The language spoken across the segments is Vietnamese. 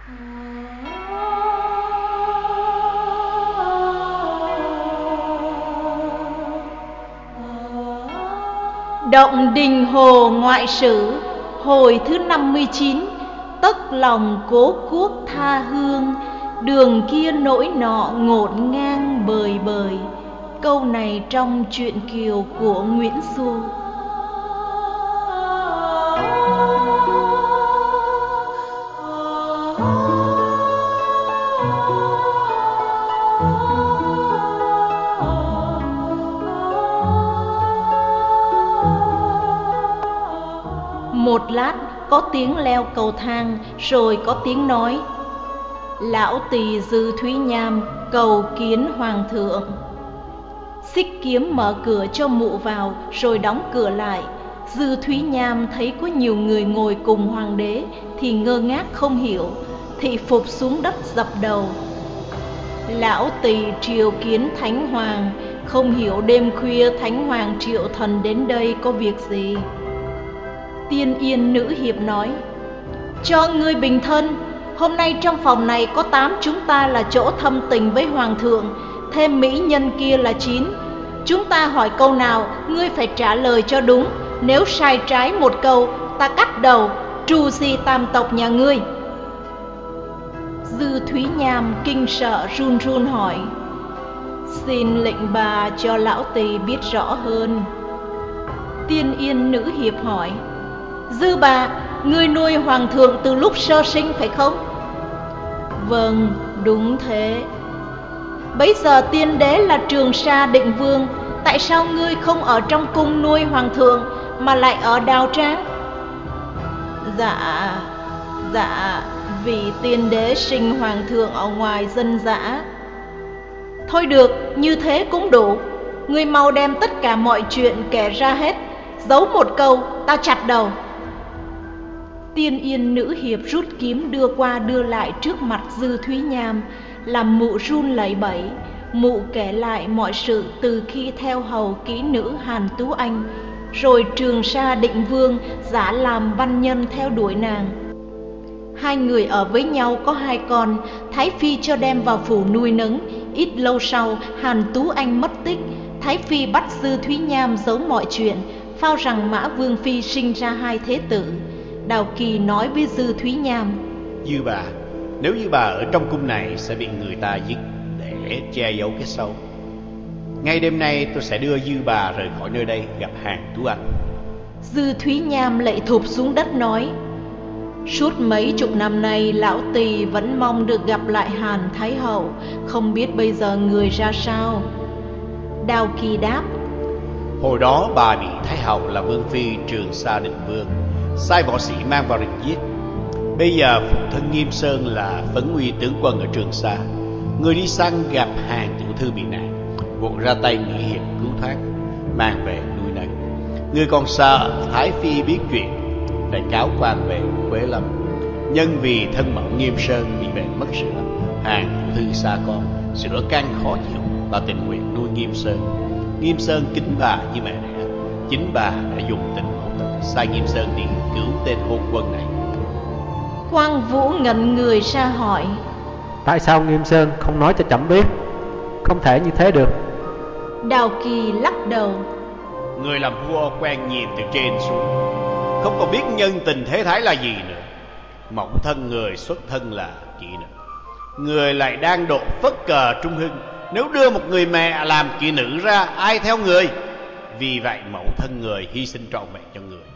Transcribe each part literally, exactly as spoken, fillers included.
Động Đình Hồ Ngoại Sử hồi thứ năm mươi chín. Tất lòng cố quốc tha hương, đường kia nỗi nọ ngổn ngang bời bời. Câu này trong truyện Kiều của Nguyễn Du. Một lát có tiếng leo cầu thang, rồi có tiếng nói: Lão tỳ Dư Thúy Nham cầu kiến hoàng thượng. Xích Kiếm mở cửa cho mụ vào, rồi đóng cửa lại. Dư Thúy Nham thấy có nhiều người ngồi cùng hoàng đế thì ngơ ngác không hiểu, thị phục xuống đất dập đầu: Lão tỳ triều kiến thánh hoàng, không hiểu đêm khuya thánh hoàng triệu thần đến đây có việc gì. Tiên Yên Nữ Hiệp nói: Cho ngươi bình thân, hôm nay trong phòng này có tám chúng ta là chỗ thâm tình với hoàng thượng, thêm mỹ nhân kia là chín. Chúng ta hỏi câu nào, ngươi phải trả lời cho đúng. Nếu sai trái một câu, ta cắt đầu, tru di tam tộc nhà ngươi. Dư Thúy Nham kinh sợ run run hỏi: Xin lệnh bà cho lão tỳ biết rõ hơn. Tiên Yên Nữ Hiệp hỏi: Dư bà, ngươi nuôi hoàng thượng từ lúc sơ sinh phải không? Vâng, đúng thế. Bấy giờ tiên đế là Trường Sa Định Vương, tại sao ngươi không ở trong cung nuôi hoàng thượng mà lại ở Đào Tráng? Dạ, dạ, vì tiên đế sinh hoàng thượng ở ngoài dân dã. Thôi được, như thế cũng đủ. Ngươi mau đem tất cả mọi chuyện kể ra hết, giấu một câu, ta chặt đầu. Tiên Yên Nữ Hiệp rút kiếm đưa qua đưa lại trước mặt Dư Thúy Nham, làm mụ run lẩy bẩy. Mụ kể lại mọi sự từ khi theo hầu kỹ nữ Hàn Tú Anh, rồi Trường Sa Định Vương giả làm văn nhân theo đuổi nàng. Hai người ở với nhau có hai con, Thái Phi cho đem vào phủ nuôi nấng. Ít lâu sau, Hàn Tú Anh mất tích. Thái Phi bắt Dư Thúy Nham giấu mọi chuyện, phao rằng Mã Vương Phi sinh ra hai thế tử. Đào Kỳ nói với Dư Thúy Nham: Dư bà, nếu như bà ở trong cung này sẽ bị người ta giết để che giấu cái xấu. Ngay đêm nay tôi sẽ đưa Dư bà rời khỏi nơi đây gặp Hàn Tú Anh. Dư Thúy Nham lạy thụp xuống đất nói: Suốt mấy chục năm nay lão tỳ vẫn mong được gặp lại Hàn Thái Hậu, không biết bây giờ người ra sao. Đào Kỳ đáp: Hồi đó bà bị Thái Hậu là Vương Phi Trường Sa Định Vương sai võ sĩ mang vào rình giết. Bây giờ phụ thân Nghiêm Sơn là Phấn Uy tướng quân ở Trường Sa, người đi săn gặp Hàn tiểu thư bị nạn, vội ra tay nghĩa hiệp cứu thoát, mang về nuôi nấng. Người còn sợ Thái Phi biết chuyện, lại cáo quan về Quế Lâm. Nhân vì thân mẫu Nghiêm Sơn bị bệnh mất sữa, Hàn tiểu thư xa con, sữa căng khó chịu, bà tình nguyện nuôi Nghiêm Sơn. Nghiêm Sơn kính bà như mẹ đẻ, chính bà đã dùng tình mẫu tử sai Nghiêm Sơn đi cứu tên hôn quân này. Quang Vũ ngẩn người ra hỏi: Tại sao Nghiêm Sơn không nói cho trẫm biết? Không thể như thế được. Đào Kỳ lắc đầu: Người làm vua quen nhìn từ trên xuống, không còn biết nhân tình thế thái là gì nữa. Mẫu thân người xuất thân là kỹ nữ, người lại đang độ phất cờ trung hưng. Nếu đưa một người mẹ làm kỹ nữ ra, ai theo người? Vì vậy mẫu thân người hy sinh trọn vẹn cho người,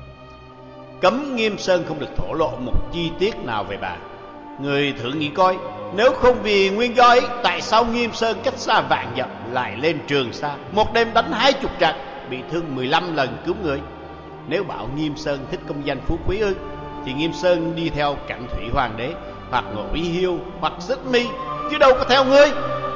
cấm Nghiêm Sơn không được thổ lộ một chi tiết nào về bà. Người thử nghĩ coi, nếu không vì nguyên do ấy, tại sao Nghiêm Sơn cách xa vạn dặm lại lên Trường Sa, một đêm đánh hai chục trận, bị thương mười lăm lần cứu người? Nếu bảo Nghiêm Sơn thích công danh phú quý ư, thì Nghiêm Sơn đi theo Cảnh Thủy Hoàng đế, hoặc Ngộ Ý Hiêu, hoặc Xích Mi, chứ đâu có theo ngươi.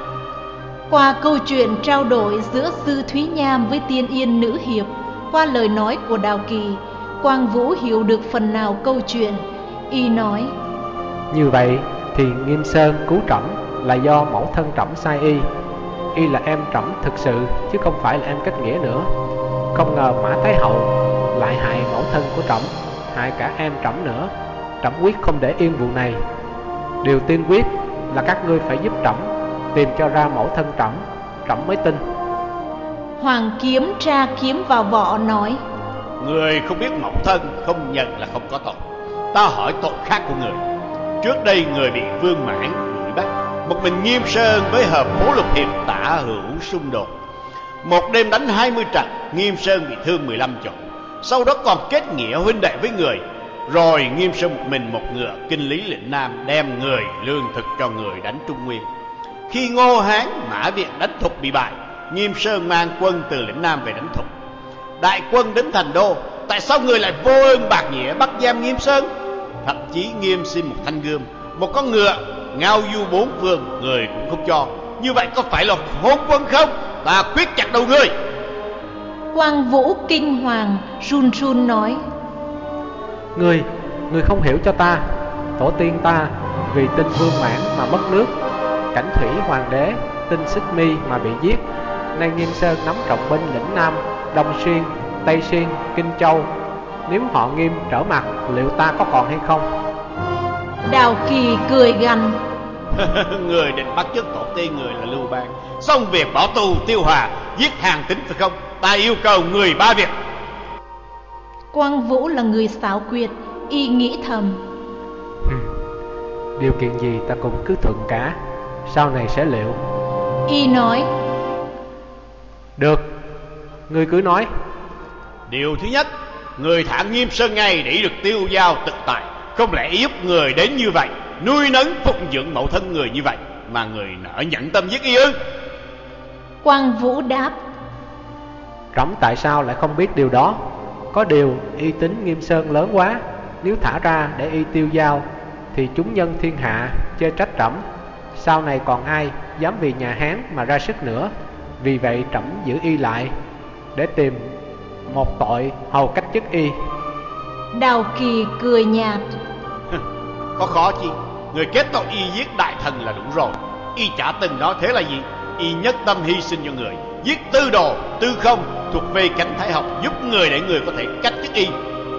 Qua câu chuyện trao đổi giữa Dư Thúy Nham với Tiên Yên Nữ Hiệp, qua lời nói của Đào Kỳ, Quang Vũ hiểu được phần nào câu chuyện. Y nói: Như vậy thì Nghiêm Sơn cứu trẫm là do mẫu thân trẫm sai y. Y là em trẫm thực sự, chứ không phải là em kết nghĩa nữa. Không ngờ Mã Thái Hậu lại hại mẫu thân của trẫm, hại cả em trẫm nữa. Trẫm quyết không để yên vụ này. Điều tiên quyết là các ngươi phải giúp trẫm tìm cho ra mẫu thân trẫm, trẫm mới tin. Hoàng kiếm tra kiếm vào vỏ nói: Người không biết mẫu thân, không nhận là không có tội. Ta hỏi tội khác của người. Trước đây người bị Vương Mãn đuổi bắt, một mình Nghiêm Sơn với hợp Phố Lục Hiệp tả hữu xung đột. Một đêm đánh hai mươi trận, Nghiêm Sơn bị thương mười lăm chỗ. Sau đó còn kết nghĩa huynh đệ với người. Rồi Nghiêm Sơn một mình một ngựa kinh lý lĩnh Nam, đem người lương thực cho người đánh Trung Nguyên. Khi Ngô Hán Mã Viện đánh Thục bị bại, Nghiêm Sơn mang quân từ lĩnh Nam về đánh Thục. Đại quân đến thành đô, tại sao người lại vô ơn bạc nghĩa bắt giam Nghiêm Sơn? Thậm chí Nghiêm xin một thanh gươm, một con ngựa, ngao du bốn phương, người cũng không cho. Như vậy có phải là hôn quân không? Ta quyết chặt đầu người. Quang Vũ kinh hoàng run run nói: Ngươi, ngươi không hiểu cho ta. Tổ tiên ta vì tin Vương Mãn mà mất nước, Cảnh Thủy Hoàng đế tin Xích Mi mà bị giết. Nay Nghiêm Sơn nắm trọng binh lĩnh Nam, Đông Xuyên, Tây Xuyên, Kinh Châu. Nếu họ Nghiêm trở mặt, liệu ta có còn hay không? Đào Kỳ cười gằn: Người định bắt chước tổ tiên người là Lưu Bang, xong việc bỏ tù Tiêu Hòa, giết Hàn Tín phải không? Ta yêu cầu người ba việc. Quang Vũ là người xảo quyệt, y nghĩ thầm: Điều kiện gì ta cũng cứ thuận cả, sau này sẽ liệu. Y nói: Được, ngươi cứ nói. Điều thứ nhất, người thả Nghiêm Sơn ngay để được tiêu dao tự tại. Không lẽ giúp người đến như vậy, nuôi nấng phụng dưỡng mẫu thân người như vậy, mà người nỡ nhẫn tâm giết y ư? Quang Vũ đáp: Trẫm tại sao lại không biết điều đó? Có điều y tính Nghiêm Sơn lớn quá, nếu thả ra để y tiêu dao thì chúng nhân thiên hạ chê trách trẫm. Sau này còn ai dám vì nhà Hán mà ra sức nữa. Vì vậy trẫm giữ y lại để tìm một tội hầu cách chức y. Đào Kỳ cười nhạt: Có khó chi, người kết tội y giết đại thần là đủ rồi. Y chả từng nói thế là gì. Y nhất tâm hy sinh cho người, giết Tư Đồ, Tư Không thuộc về cánh Thái Học, giúp người để người có thể cách chức y.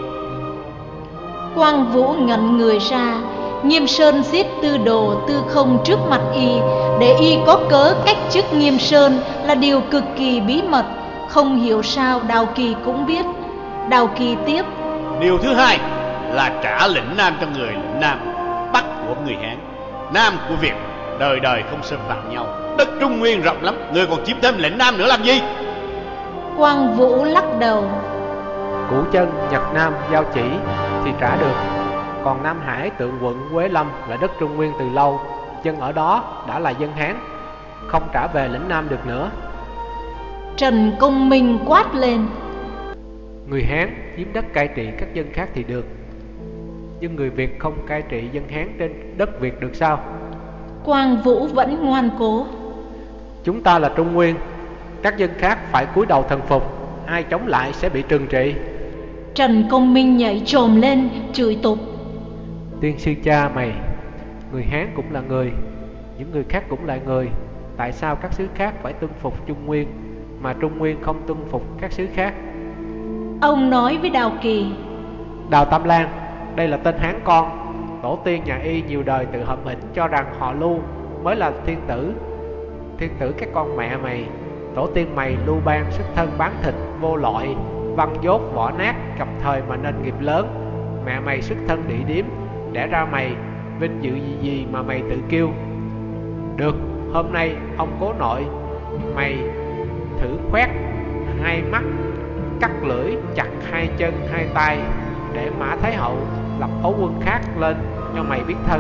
Quang Vũ ngẩn người ra. Nghiêm Sơn giết Tư Đồ, Tư Không trước mặt y, để y có cớ cách chức Nghiêm Sơn là điều cực kỳ bí mật. Không hiểu sao Đào Kỳ cũng biết. Đào Kỳ tiếp: Điều thứ hai là trả lĩnh Nam cho người lĩnh Nam, Bắc của người Hán, Nam của Việt, đời đời không xâm phạm nhau. Đất Trung Nguyên rộng lắm, người còn chiếm thêm lĩnh Nam nữa làm gì? Quang Vũ lắc đầu: Củ chân Nhật Nam giao chỉ thì trả được. Còn Nam Hải Tượng Quận Quế Lâm là đất Trung Nguyên từ lâu, dân ở đó đã là dân Hán, không trả về lĩnh Nam được nữa. Trần Công Minh quát lên: Người Hán chiếm đất cai trị các dân khác thì được, nhưng người Việt không cai trị dân Hán trên đất Việt được sao? Quang Vũ vẫn ngoan cố: Chúng ta là Trung Nguyên, các dân khác phải cúi đầu thần phục, ai chống lại sẽ bị trừng trị. Trần Công Minh nhảy chồm lên chửi tục: Tiên sư cha mày, người Hán cũng là người, những người khác cũng là người. Tại sao các xứ khác phải tuân phục Trung Nguyên, mà Trung Nguyên không tuân phục các xứ khác? Ông nói với Đào Kỳ: Đào Tam Lan, đây là tên Hán con. Tổ tiên nhà y nhiều đời tự hợp hình cho rằng họ Lưu mới là thiên tử. Thiên tử các con mẹ mày. Tổ tiên mày Lưu Bang xuất thân bán thịt, vô loại, văn dốt võ nát, gặp thời mà nên nghiệp lớn. Mẹ mày xuất thân địa điếm, đẻ ra mày, vinh dự gì gì mà mày tự kêu. Được, hôm nay ông cố nội mày thử khoét hai mắt, cắt lưỡi, chặt hai chân hai tay, để Mã Thái Hậu lập ấu quân khác lên cho mày biết thân.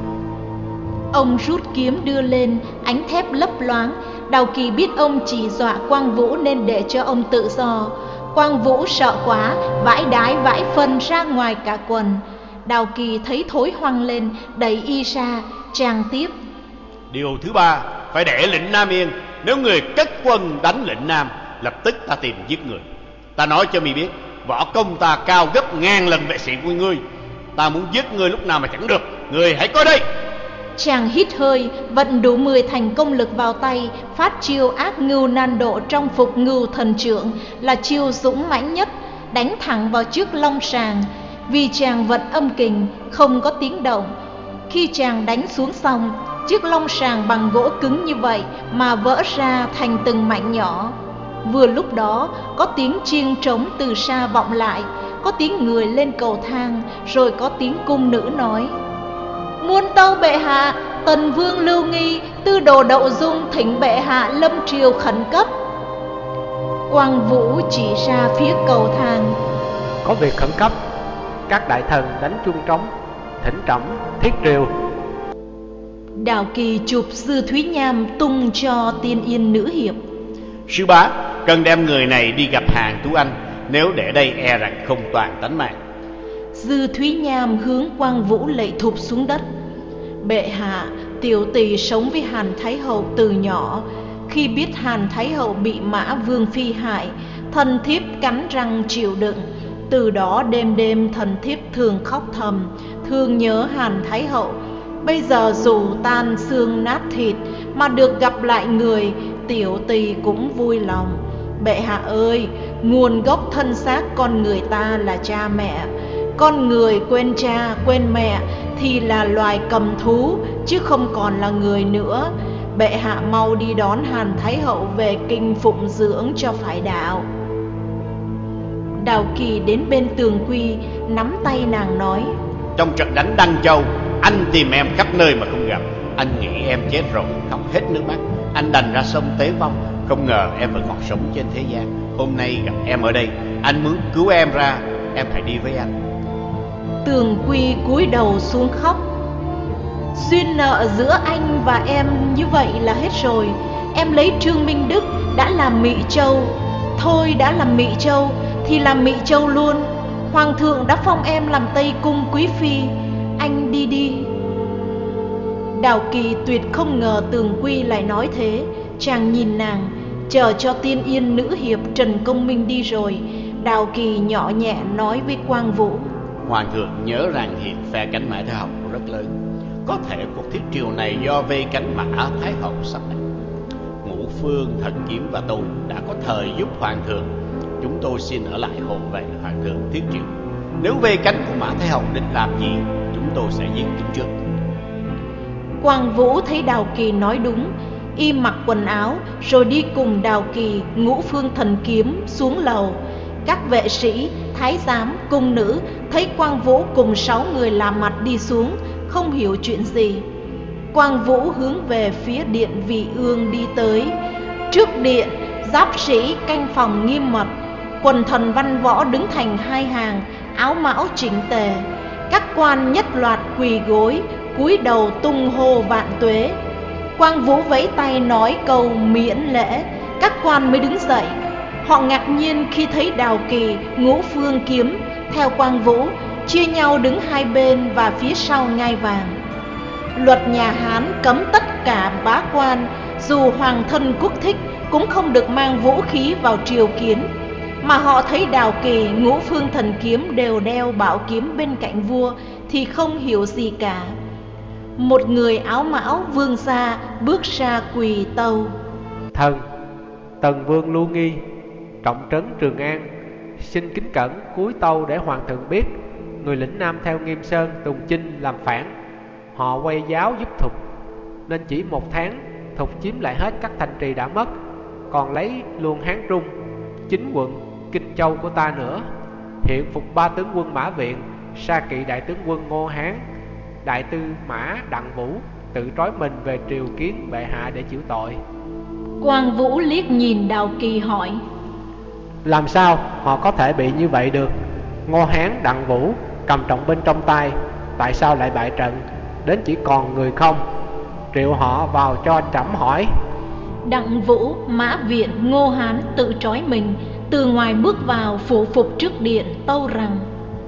Ông rút kiếm đưa lên, ánh thép lấp loáng. Đào Kỳ biết ông chỉ dọa Quang Vũ nên để cho ông tự do. Quang Vũ sợ quá, vãi đái vãi phân ra ngoài cả quần. Đào Kỳ thấy thối hoang lên, đẩy y ra, chàng tiếp: Điều thứ ba, phải để lĩnh Nam yên. Nếu người cất quân đánh lĩnh Nam, lập tức ta tìm giết người. Ta nói cho mi biết, võ công ta cao gấp ngàn lần vệ sĩ của ngươi. Ta muốn giết ngươi lúc nào mà chẳng được. Ngươi hãy coi đây. Chàng hít hơi, vận đủ mười thành công lực vào tay, phát chiêu ác ngưu nan độ trong phục ngưu thần trưởng, là chiêu dũng mãnh nhất, đánh thẳng vào trước long sàng. Vì chàng vận âm kình, không có tiếng động. Khi chàng đánh xuống xong, chiếc long sàng bằng gỗ cứng như vậy mà vỡ ra thành từng mảnh nhỏ. Vừa lúc đó có tiếng chiêng trống từ xa vọng lại, có tiếng người lên cầu thang, rồi có tiếng cung nữ nói: Muôn tâu bệ hạ, Tần vương Lưu Nghi, tư đồ Đậu Dung thỉnh bệ hạ lâm triều khẩn cấp. Quang Vũ chỉ ra phía cầu thang: Có việc khẩn cấp, các đại thần đánh chuông trống, thỉnh trẫm thiết triều. Đào Kỳ chụp Dư Thúy Nham tung cho Tiên Yên nữ hiệp: Sư bá, cần đem người này đi gặp Hàn Tú Anh, nếu để đây e rằng không toàn tánh mạng. Dư Thúy Nham hướng Quang Vũ lạy thụp xuống đất: Bệ hạ, tiểu tỳ sống với Hàn Thái Hậu từ nhỏ. Khi biết Hàn Thái Hậu bị Mã Vương Phi hại, thần thiếp cắn răng chịu đựng. Từ đó đêm đêm thần thiếp thường khóc thầm, thương nhớ Hàn Thái Hậu. Bây giờ dù tan xương nát thịt mà được gặp lại người, tiểu tỳ cũng vui lòng. Bệ hạ ơi, nguồn gốc thân xác con người ta là cha mẹ. Con người quên cha quên mẹ thì là loài cầm thú, chứ không còn là người nữa. Bệ hạ mau đi đón Hàn Thái Hậu về kinh phụng dưỡng cho phải đạo. Đào Kỳ đến bên Tường Quy, nắm tay nàng nói: Trong trận đánh Đăng Châu, anh tìm em khắp nơi mà không gặp. Anh nghĩ em chết rồi, khóc hết nước mắt. Anh đành ra sông tế vong, không ngờ em vẫn còn sống trên thế gian. Hôm nay gặp em ở đây, anh muốn cứu em ra, em hãy đi với anh. Tường Quy cúi đầu xuống khóc: Duyên nợ giữa anh và em như vậy là hết rồi. Em lấy Trương Minh Đức đã làm Mị Châu, thôi đã làm Mị Châu thì làm Mị Châu luôn. Hoàng thượng đã phong em làm Tây Cung quý phi, anh đi đi. Đào Kỳ tuyệt không ngờ Tường Quy lại nói thế. Chàng nhìn nàng, chờ cho Tiên Yên nữ hiệp Trần Công Minh đi rồi, Đào Kỳ nhỏ nhẹ nói với Quang Vũ: Hoàng thượng nhớ rằng hiện phe cánh Mã Thái Hậu rất lớn. Có thể cuộc thiết triều này do vây cánh Mã Thái Hậu sắp đặt. Ngũ Phương, Thần Kiếm và tôi đã có thời giúp Hoàng thượng. Chúng tôi xin ở lại hộ vệ Hoàng thượng thiết triều. Nếu vây cánh của Mã Thái Hậu định làm gì, chúng tôi sẽ giết chúng trước. Quang Vũ thấy Đào Kỳ nói đúng, y mặc quần áo rồi đi cùng Đào Kỳ, Ngũ Phương Thần Kiếm xuống lầu. Các vệ sĩ, thái giám, cung nữ thấy Quang Vũ cùng sáu người lạ mặt đi xuống, không hiểu chuyện gì. Quang Vũ hướng về phía điện Vị Ương đi tới. Trước điện, giáp sĩ canh phòng nghiêm mật, quần thần văn võ đứng thành hai hàng, áo mão chỉnh tề. Các quan nhất loạt quỳ gối, cúi đầu tung hô vạn tuế. Quang Vũ vẫy tay nói câu miễn lễ, các quan mới đứng dậy. Họ ngạc nhiên khi thấy Đào Kỳ, Ngũ Phương Kiếm theo Quang Vũ chia nhau đứng hai bên và phía sau ngai vàng. Luật nhà Hán cấm tất cả bá quan, dù hoàng thân quốc thích, cũng không được mang vũ khí vào triều kiến. Mà họ thấy Đào Kỳ, Ngũ Phương Thần Kiếm đều đeo bảo kiếm bên cạnh vua thì không hiểu gì cả. Một người áo mão vương gia bước ra quỳ tâu: Thần, Tần vương Lưu Nghi, trọng trấn Trường An, xin kính cẩn cúi tâu để hoàng thượng biết. Người lĩnh Nam theo Nghiêm Sơn, Tùng Chinh làm phản. Họ quay giáo giúp Thục, nên chỉ một tháng Thục chiếm lại hết các thành trì đã mất, còn lấy luôn Hán Trung, chính quận Kinh Châu của ta nữa. Hiện phục ba tướng quân Mã Viện, sa kỵ đại tướng quân Ngô Hán, đại tư mã Đặng Vũ tự trói mình về triều kiến bệ hạ để chịu tội. Quang Vũ liếc nhìn Đào Kỳ hỏi: Làm sao họ có thể bị như vậy được? Ngô Hán, Đặng Vũ cầm trọng binh trong tay, tại sao lại bại trận, đến chỉ còn người không? Triệu họ vào cho trẫm hỏi. Đặng Vũ, Mã Viện, Ngô Hán tự trói mình, từ ngoài bước vào phủ phục trước điện tâu rằng: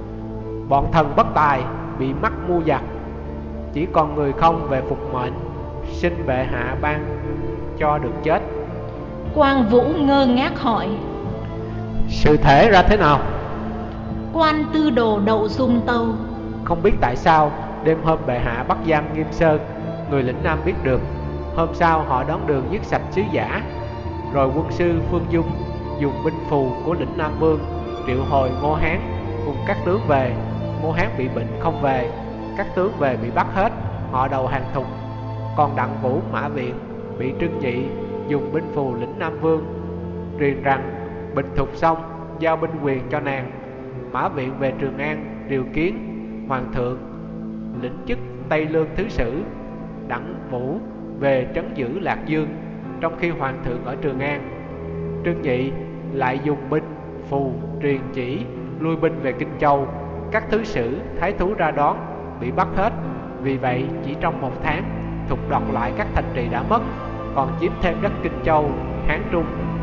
Bọn thần bất tài, bị mắc mưu giặc, chỉ còn người không về phục mệnh, xin bệ hạ ban cho được chết. Quang Vũ ngơ ngác hỏi: Sự thể ra thế nào? Quan tư đồ Đậu Dung tâu: Không biết tại sao đêm hôm bệ hạ bắt giam Nghiêm Sơn, người lĩnh Nam biết được. Hôm sau họ đón đường giết sạch sứ giả. Rồi quân sư Phương Dung dùng binh phù của lĩnh Nam Vương triệu hồi Ngô Hán cùng các tướng về. Ngô Hán bị bệnh không về, các tướng về bị bắt hết. họ đầu hàng thục. Còn Đặng Vũ Mã Viện bị Trương Nhị dùng binh phù lĩnh Nam Vương, truyền rằng bình thục xong giao binh quyền cho nàng. Mã Viện về Trường An điều kiến hoàng thượng, lĩnh chức Tây Lương thứ sử. Đặng Vũ về trấn giữ Lạc Dương, trong khi hoàng thượng ở Trường An. Trương Nhị lại dùng binh phù truyền chỉ lui binh về Kinh Châu. Các thứ sử thái thú ra đón bị bắt hết. Vì vậy chỉ trong một tháng, Thục đoạt lại các thành trì đã mất, còn chiếm thêm đất Kinh Châu, Hán Trung.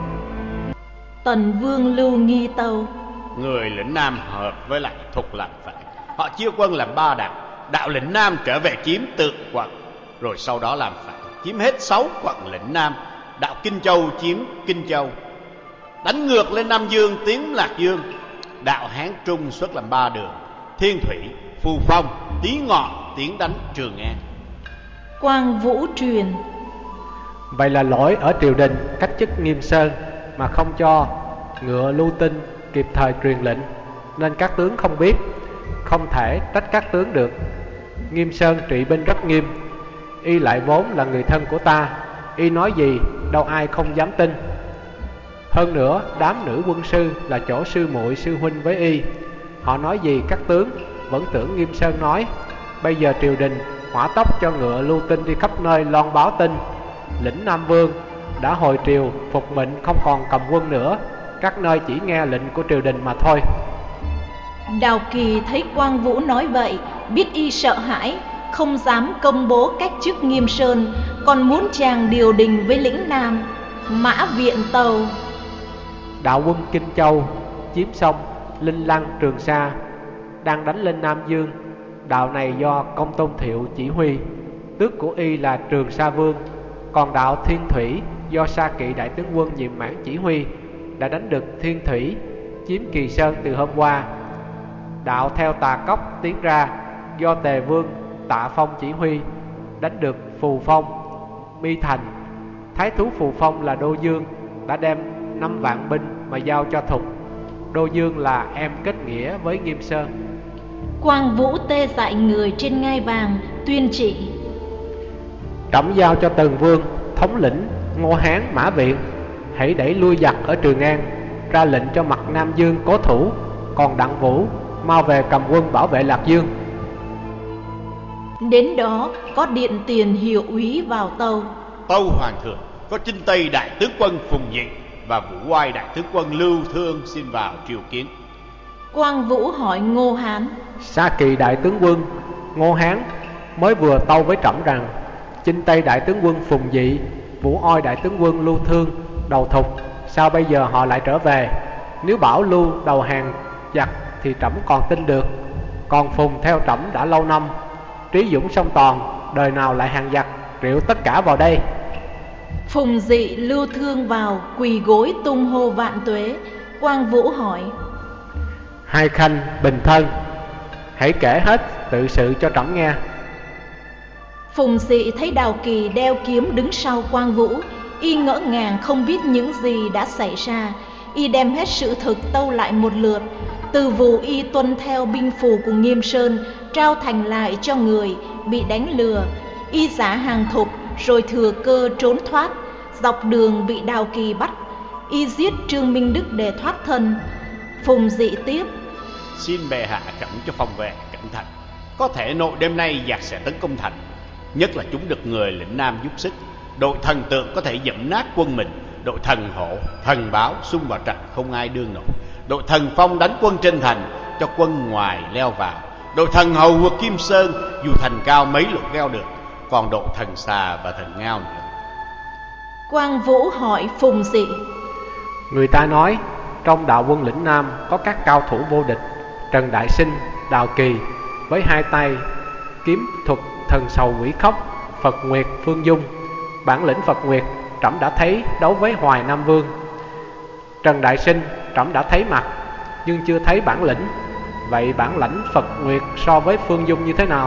Tần Vương Lưu Nghi Tâu: Người lĩnh Nam hợp với lại Thục làm phản. Họ chia quân làm ba đạo. Đạo lĩnh Nam trở về chiếm Tự quận, rồi sau đó làm phản, chiếm hết sáu quận lĩnh Nam. Đạo Kinh Châu chiếm Kinh Châu, đánh ngược lên Nam Dương tiến Lạc Dương. Đạo Hán Trung xuất làm ba đường: Thiên Thủy, Phù Phong, Tý Ngọ tiến đánh Trường An. Quang Vũ truyền: Vậy là lỗi ở triều đình cách chức Nghiêm Sơn mà không cho Ngựa Lưu Tinh kịp thời truyền lệnh, nên các tướng không biết, không thể trách các tướng được. Nghiêm Sơn trị binh rất nghiêm, y lại vốn là người thân của ta, y nói gì đâu ai không dám tin. Hơn nữa đám nữ quân sư là chỗ sư muội sư huynh với y, họ nói gì các tướng vẫn tưởng Nghiêm Sơn nói. Bây giờ triều đình hỏa tốc cho Ngựa Lưu Tinh đi khắp nơi loan báo tin, lĩnh Nam Vương đã hồi triều phục mệnh, không còn cầm quân nữa, các nơi chỉ nghe lệnh của triều đình mà thôi. Đào Kỳ thấy Quang Vũ nói vậy, biết y sợ hãi, không dám công bố cách chức Nghiêm Sơn, còn muốn chàng điều đình với lĩnh Nam. Mã Viện tâu: Đạo quân Kinh Châu chiếm xong Linh Lăng, Trường Sa, đang đánh lên Nam Dương. Đạo này do Công Tôn Thiệu chỉ huy, tước của y là Trường Sa Vương. Còn đạo Thiên Thủy do Sa Kỵ đại tướng quân Nhiệm Mãn chỉ huy, đã đánh được Thiên Thủy, chiếm Kỳ Sơn từ hôm qua. Đạo theo Tà Cốc tiến ra, do Tề Vương Tạ Phong chỉ huy, đánh được Phù Phong, Mi Thành. Thái thú Phù Phong là Đô Dương, đã đem năm vạn binh mà giao cho Thục. Đô Dương là em kết nghĩa với Nghiêm Sơn. Quang Vũ tê dại người trên ngai vàng, tuyên chỉ: Trẫm giao cho Tần Vương thống lĩnh Ngô Hán Mã Viện, hãy đẩy lui giặc ở Trường An, ra lệnh cho mặt Nam Dương cố thủ. Còn Đặng Vũ mau về cầm quân bảo vệ Lạc Dương. Đến đó có Điện Tiền hiệu úy vào tâu: Tâu hoàng thượng, có Chinh Tây đại tướng quân Phùng Dị và Vũ Oai đại tướng quân Lưu Thương xin vào triều kiến. Quang Vũ hỏi Ngô Hán: Sa Kỳ đại tướng quân Ngô Hán mới vừa tâu với trẫm rằng Chinh Tây đại tướng quân Phùng Dị, Vũ Oai đại tướng quân Lưu Thương đầu Thục, sao bây giờ họ lại trở về? Nếu bảo Lưu đầu hàng giặc thì trẫm còn tin được, còn Phùng theo trẫm đã lâu năm, trí dũng song toàn, đời nào lại hàng giặc, triệu tất cả vào đây. Phùng Dị, Lưu Thương vào quỳ gối tung hô vạn tuế. Quang Vũ hỏi: Hai khanh bình thân, hãy kể hết tự sự cho trẫm nghe. Phùng Dị thấy Đào Kỳ đeo kiếm đứng sau Quang Vũ, y ngỡ ngàng không biết những gì đã xảy ra. Y đem hết sự thực tâu lại một lượt. Từ vụ y tuân theo binh phù của Nghiêm Sơn, trao thành lại cho người bị đánh lừa. Y giả hàng Thục rồi thừa cơ trốn thoát, dọc đường bị Đào Kỳ bắt. Y giết Trương Minh Đức để thoát thân. Phùng Dị tiếp: Xin bệ hạ cẩn cho phòng vệ cẩn thận, có thể nội đêm nay giặc sẽ tấn công thành, nhất là chúng được người lĩnh Nam giúp sức. Đội thần tượng có thể dẫm nát quân mình, đội thần hổ, thần báo xung vào trận không ai đương nổi. Đội thần phong đánh quân trên thành, cho quân ngoài leo vào. Đội thần hầu vượt Kim Sơn, dù thành cao mấy lượt leo được. Còn đội thần xà và thần ngao nữa. Quang Vũ hỏi Phùng Dị: Người ta nói trong đạo quân lĩnh Nam có các cao thủ vô địch, Trần Đại Sinh, Đào Kỳ với hai tay kiếm thuật thần sầu quỷ khóc, Phật Nguyệt, Phương Dung. Bản lĩnh Phật Nguyệt trẫm đã thấy đấu với Hoài Nam Vương. Trần Đại Sinh trẫm đã thấy mặt, nhưng chưa thấy bản lĩnh. Vậy bản lãnh Phật Nguyệt so với Phương Dung như thế nào?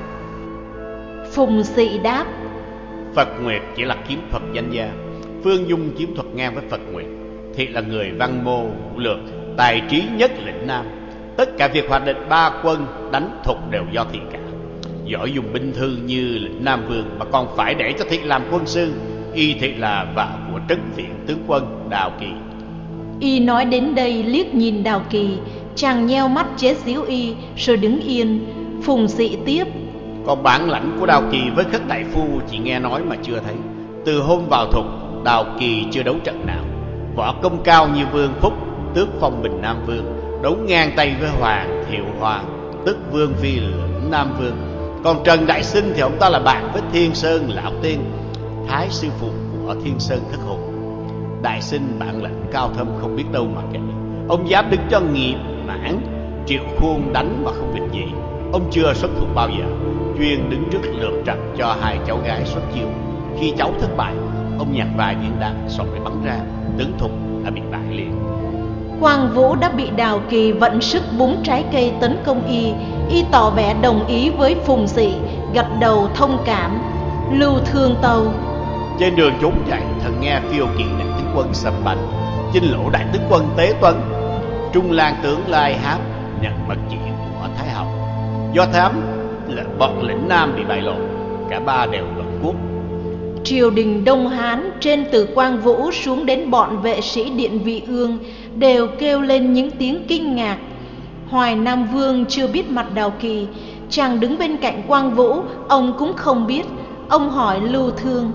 Phùng Dị đáp: Phật Nguyệt chỉ là kiếm thuật danh gia, Phương Dung kiếm thuật ngang với Phật Nguyệt. Thị là người văn mô vũ lược, tài trí nhất lĩnh Nam. Tất cả việc hoạch định ba quân đánh Thục đều do thị cả. giỏi dùng binh thư như lĩnh Nam Vương mà còn phải để cho Thị làm quân sư. Y Thị là vợ của trấn viện tướng quân Đào Kỳ. Y nói đến đây liếc nhìn Đào Kỳ, chàng nheo mắt chế giễu y rồi đứng yên. Phùng Dị tiếp: Còn bản lãnh của Đào Kỳ với Khất đại phu chỉ nghe nói mà chưa thấy. Từ hôm vào thục, Đào Kỳ chưa đấu trận nào. Võ công cao như Vương Phúc, tước phong Bình Nam Vương, đấu ngang tay với Hoàng Thiệu Hoàng, tức Vương Phi lĩnh Nam Vương. Còn Trần Đại Sinh thì ông ta là bạn với Thiên Sơn Lão Tiên, thái sư phụ của Thiên Sơn Thất Hùng. Đại Sinh bản lĩnh cao thâm không biết đâu mà kể. Ông dám đứng cho Nghiệp Mãn, Triệu Khuôn đánh mà không việc gì. Ông chưa xuất thủ bao giờ, chuyên đứng trước lượt trận cho hai cháu gái xuất chiêu. Khi cháu thất bại, ông nhặt vài viên đạn xong rồi bắn ra, tướng Thục đã bị bại liền. Quang Vũ đã bị Đào Kỳ vận sức búng trái cây tấn công y. Y tỏ vẻ đồng ý với Phùng Dị, gật đầu thông cảm. Lưu Thương tâu: Trên đường trốn chạy, thần nghe phiêu kỵ đại tướng quân Sầm Bành, chinh lỗ đại tướng quân Tế Tuấn, Trung Lang tướng Lai Háp nhận mật chỉ của Thái hậu. Do thám là bọn lĩnh Nam bị bại lộ, cả ba đều luận quốc. Triều đình Đông Hán trên từ Quang Vũ xuống đến bọn vệ sĩ Điện Vị Ương đều kêu lên những tiếng kinh ngạc. Hoài Nam Vương chưa biết mặt Đào Kỳ, chàng đứng bên cạnh Quang Vũ, ông cũng không biết. Ông hỏi Lưu Thương: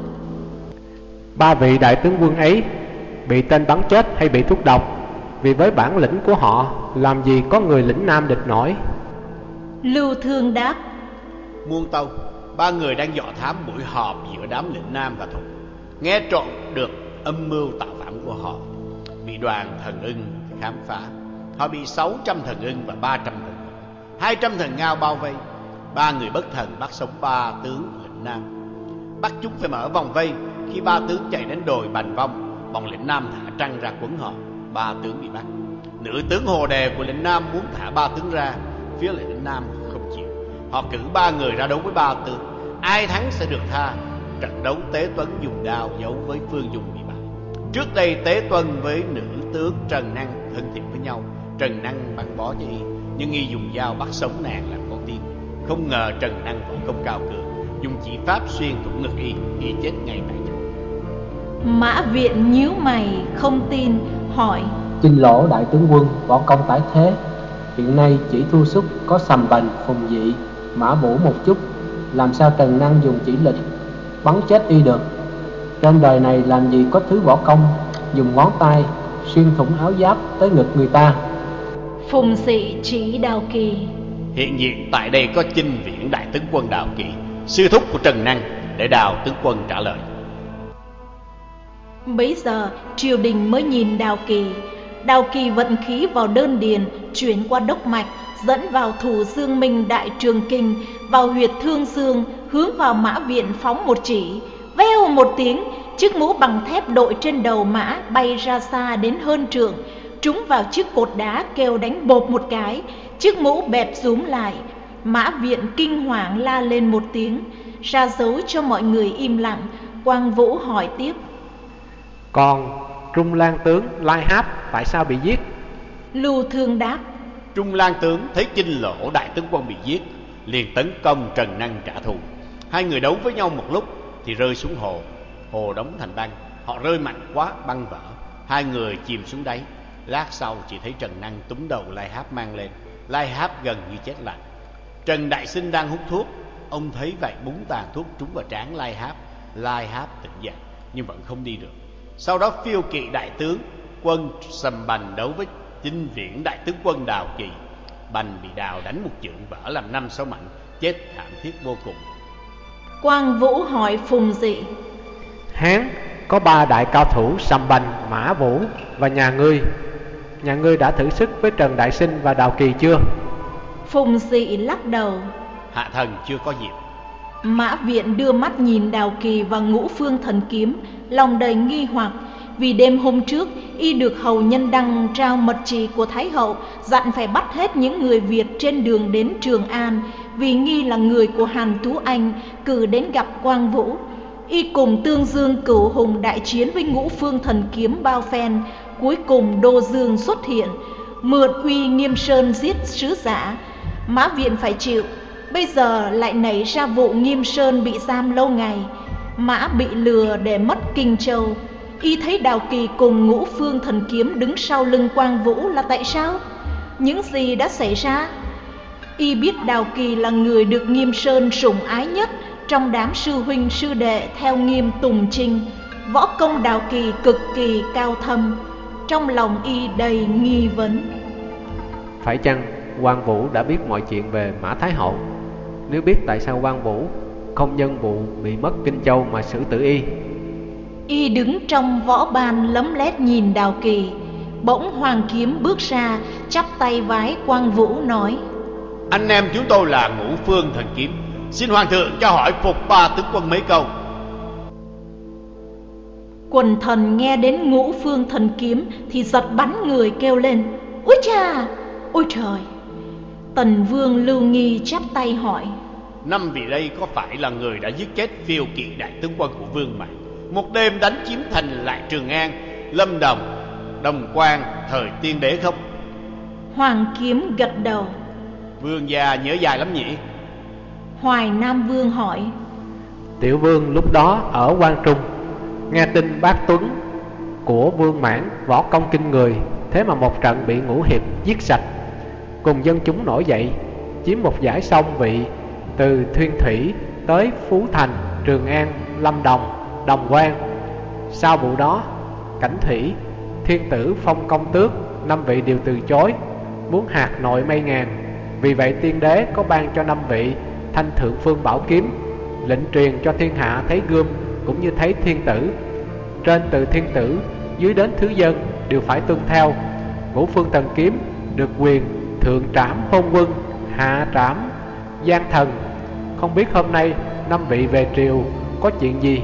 Ba vị đại tướng quân ấy bị tên bắn chết hay bị thuốc độc? Vì với bản lĩnh của họ, làm gì có người lĩnh Nam địch nổi? Lưu Thương đáp: Muôn Tâu, ba người đang dò thám buổi họp giữa đám lĩnh Nam và Thục, nghe trộm được âm mưu tạo phản của họ, bị đoàn thần ưng khám phá. Họ bị sáu trăm thần ưng và ba trăm thần hai trăm thần ngao bao vây. Ba người bất thần bắt sống ba tướng lĩnh Nam, bắt chúng phải mở vòng vây. Khi ba tướng chạy đến đồi Bành Vong, bọn lĩnh Nam thả trăng ra quấn họ, ba tướng bị bắt. Nữ tướng Hồ Đề của lĩnh Nam muốn thả ba tướng ra, phía lĩnh Nam không chịu. Họ cử ba người ra đấu với ba tướng, ai thắng sẽ được tha. Trận đấu Tế Tuấn dùng đao giấu với Phương Dung bị bại. Trước đây Tế Tuân với nữ tướng Trần Năng thân thiện với nhau. Trần Năng băng bó cho y, nhưng y dùng dao bắt sống nàng làm con tin. Không ngờ Trần Năng võ công cao cường, dùng chỉ pháp xuyên thủng ngực y, y chết ngay tại chỗ. Mã Viện nhíu mày không tin, hỏi: Chinh lỗ đại tướng quân võ công tái thế, hiện nay chỉ thua sút có Sầm Bành, Phùng Dị, Mã Vũ một chút, làm sao Trần Năng dùng chỉ lịch bắn chết y được? Trên đời này làm gì có thứ võ công dùng ngón tay xuyên thủng áo giáp tới ngực người ta? Phùng Dị chỉ Đào Kỳ: Hiện diện tại đây có chinh viễn đại tướng quân Đào Kỳ, sư thúc của Trần Năng, để Đào tướng quân trả lời. Bấy giờ triều đình mới nhìn Đào Kỳ. Đào Kỳ vận khí vào đơn điền, chuyển qua đốc mạch, dẫn vào thủ Dương Minh đại trường kinh, vào huyệt Thương Dương, hướng vào Mã Viện phóng một chỉ. Veo một tiếng, chiếc mũ bằng thép đội trên đầu mã bay ra xa đến hơn trượng, trúng vào chiếc cột đá kêu đánh bộp một cái, chiếc mũ bẹp rúm lại. Mã Viện kinh hoàng la lên một tiếng, ra dấu cho mọi người im lặng. Quang Vũ hỏi tiếp: Còn Trung Lang tướng Lai Háp tại sao bị giết? Lưu Thương đáp: Trung Lang tướng thấy chinh lỗ đại tướng quân bị giết, liền tấn công Trần Năng trả thù. Hai người đấu với nhau một lúc thì rơi xuống hồ. Hồ đóng thành băng, họ rơi mạnh quá băng vỡ, hai người chìm xuống đáy. Lát sau chỉ thấy Trần Năng túm đầu Lai Háp mang lên. Lai Háp gần như chết lặng. Trần Đại Sinh đang hút thuốc, ông thấy vậy búng tàn thuốc trúng vào trán Lai Háp. Lai Háp tỉnh dậy nhưng vẫn không đi được. Sau đó phiêu kỵ đại tướng quân Sầm Bành đấu với chinh viễn đại tướng quân Đào Kỳ. Bành bị Đào đánh một chưởng vỡ làm năm sáu mảnh, chết thảm thiết vô cùng. Quang Vũ hỏi Phùng Dị: Hán có ba đại cao thủ Sầm Bành, Mã Vũ và nhà ngươi. Nhà ngươi đã thử sức với Trần Đại Sinh và Đào Kỳ chưa? Phùng Dị lắc đầu: Hạ thần chưa có dịp. Mã Viện đưa mắt nhìn Đào Kỳ và Ngũ Phương Thần Kiếm, lòng đầy nghi hoặc. Vì đêm hôm trước y được hầu nhân Đăng trao mật chỉ của Thái hậu, dặn phải bắt hết những người Việt trên đường đến Trường An, vì nghi là người của Hàn Tú Anh, cử đến gặp Quang Vũ. Y cùng Tương Dương Cửu Hùng đại chiến với Ngũ Phương Thần Kiếm bao phen, cuối cùng Đô Dương xuất hiện, mượn uy Nghiêm Sơn giết sứ giả. Mã Viện phải chịu. bây giờ lại nảy ra vụ Nghiêm Sơn bị giam lâu ngày, Mã bị lừa để mất Kinh Châu. Y thấy Đào Kỳ cùng Ngũ Phương Thần Kiếm đứng sau lưng Quang Vũ là tại sao? Những gì đã xảy ra? Y biết Đào Kỳ là người được Nghiêm Sơn sủng ái nhất trong đám sư huynh sư đệ theo Nghiêm Tùng Trinh. Võ công Đào Kỳ cực kỳ cao thâm, trong lòng Y đầy nghi vấn. Phải chăng Quang Vũ đã biết mọi chuyện về Mã Thái Hậu? Nếu biết, tại sao Quang Vũ không nhân vụ bị mất Kinh Châu mà xử tử y? Y đứng trong võ ban lấm lét nhìn Đào Kỳ. Bỗng Hoàng Kiếm bước ra, chắp tay vái Quang Vũ nói: Anh em chúng tôi là Ngũ Phương Thần Kiếm, xin Hoàng thượng cho hỏi phục ba tướng quân mấy câu. Quần thần nghe đến Ngũ Phương Thần Kiếm thì giật bắn người kêu lên: Úi cha, ôi trời! Tần Vương Lưu Nghi chắp tay hỏi: Năm vị đây có phải là người đã giết chết Phiêu Kỵ đại tướng quân của Vương Mãn, một đêm đánh chiếm thành lại Trường An, Lâm Đồng, Đồng Quan thời tiên đế không? Hoàng Kiếm gật đầu: Vương gia nhớ dài lắm nhỉ? Hoài Nam Vương hỏi: Tiểu Vương lúc đó ở Quan Trung, nghe tin Bác Tuấn của Vương Mãn võ công kinh người, thế mà một trận bị Ngũ Hiệp giết sạch, cùng dân chúng nổi dậy chiếm một dải sông Vị, từ Thuyên Thủy tới Phú Thành, Trường An, Lâm Đồng, Đồng Quan. Sau vụ đó, Cảnh Thủy, Thiên Tử phong công tước, năm vị đều từ chối, muốn hạt nội mây ngàn. Vì vậy tiên đế có ban cho năm vị thanh thượng phương bảo kiếm, lệnh truyền cho thiên hạ thấy gươm cũng như thấy thiên tử. Trên từ thiên tử, dưới đến thứ dân đều phải tuân theo. Ngũ Phương Thần Kiếm được quyền thượng trảm hôn quân, hạ trảm gian thần. Không biết hôm nay năm vị về triều có chuyện gì?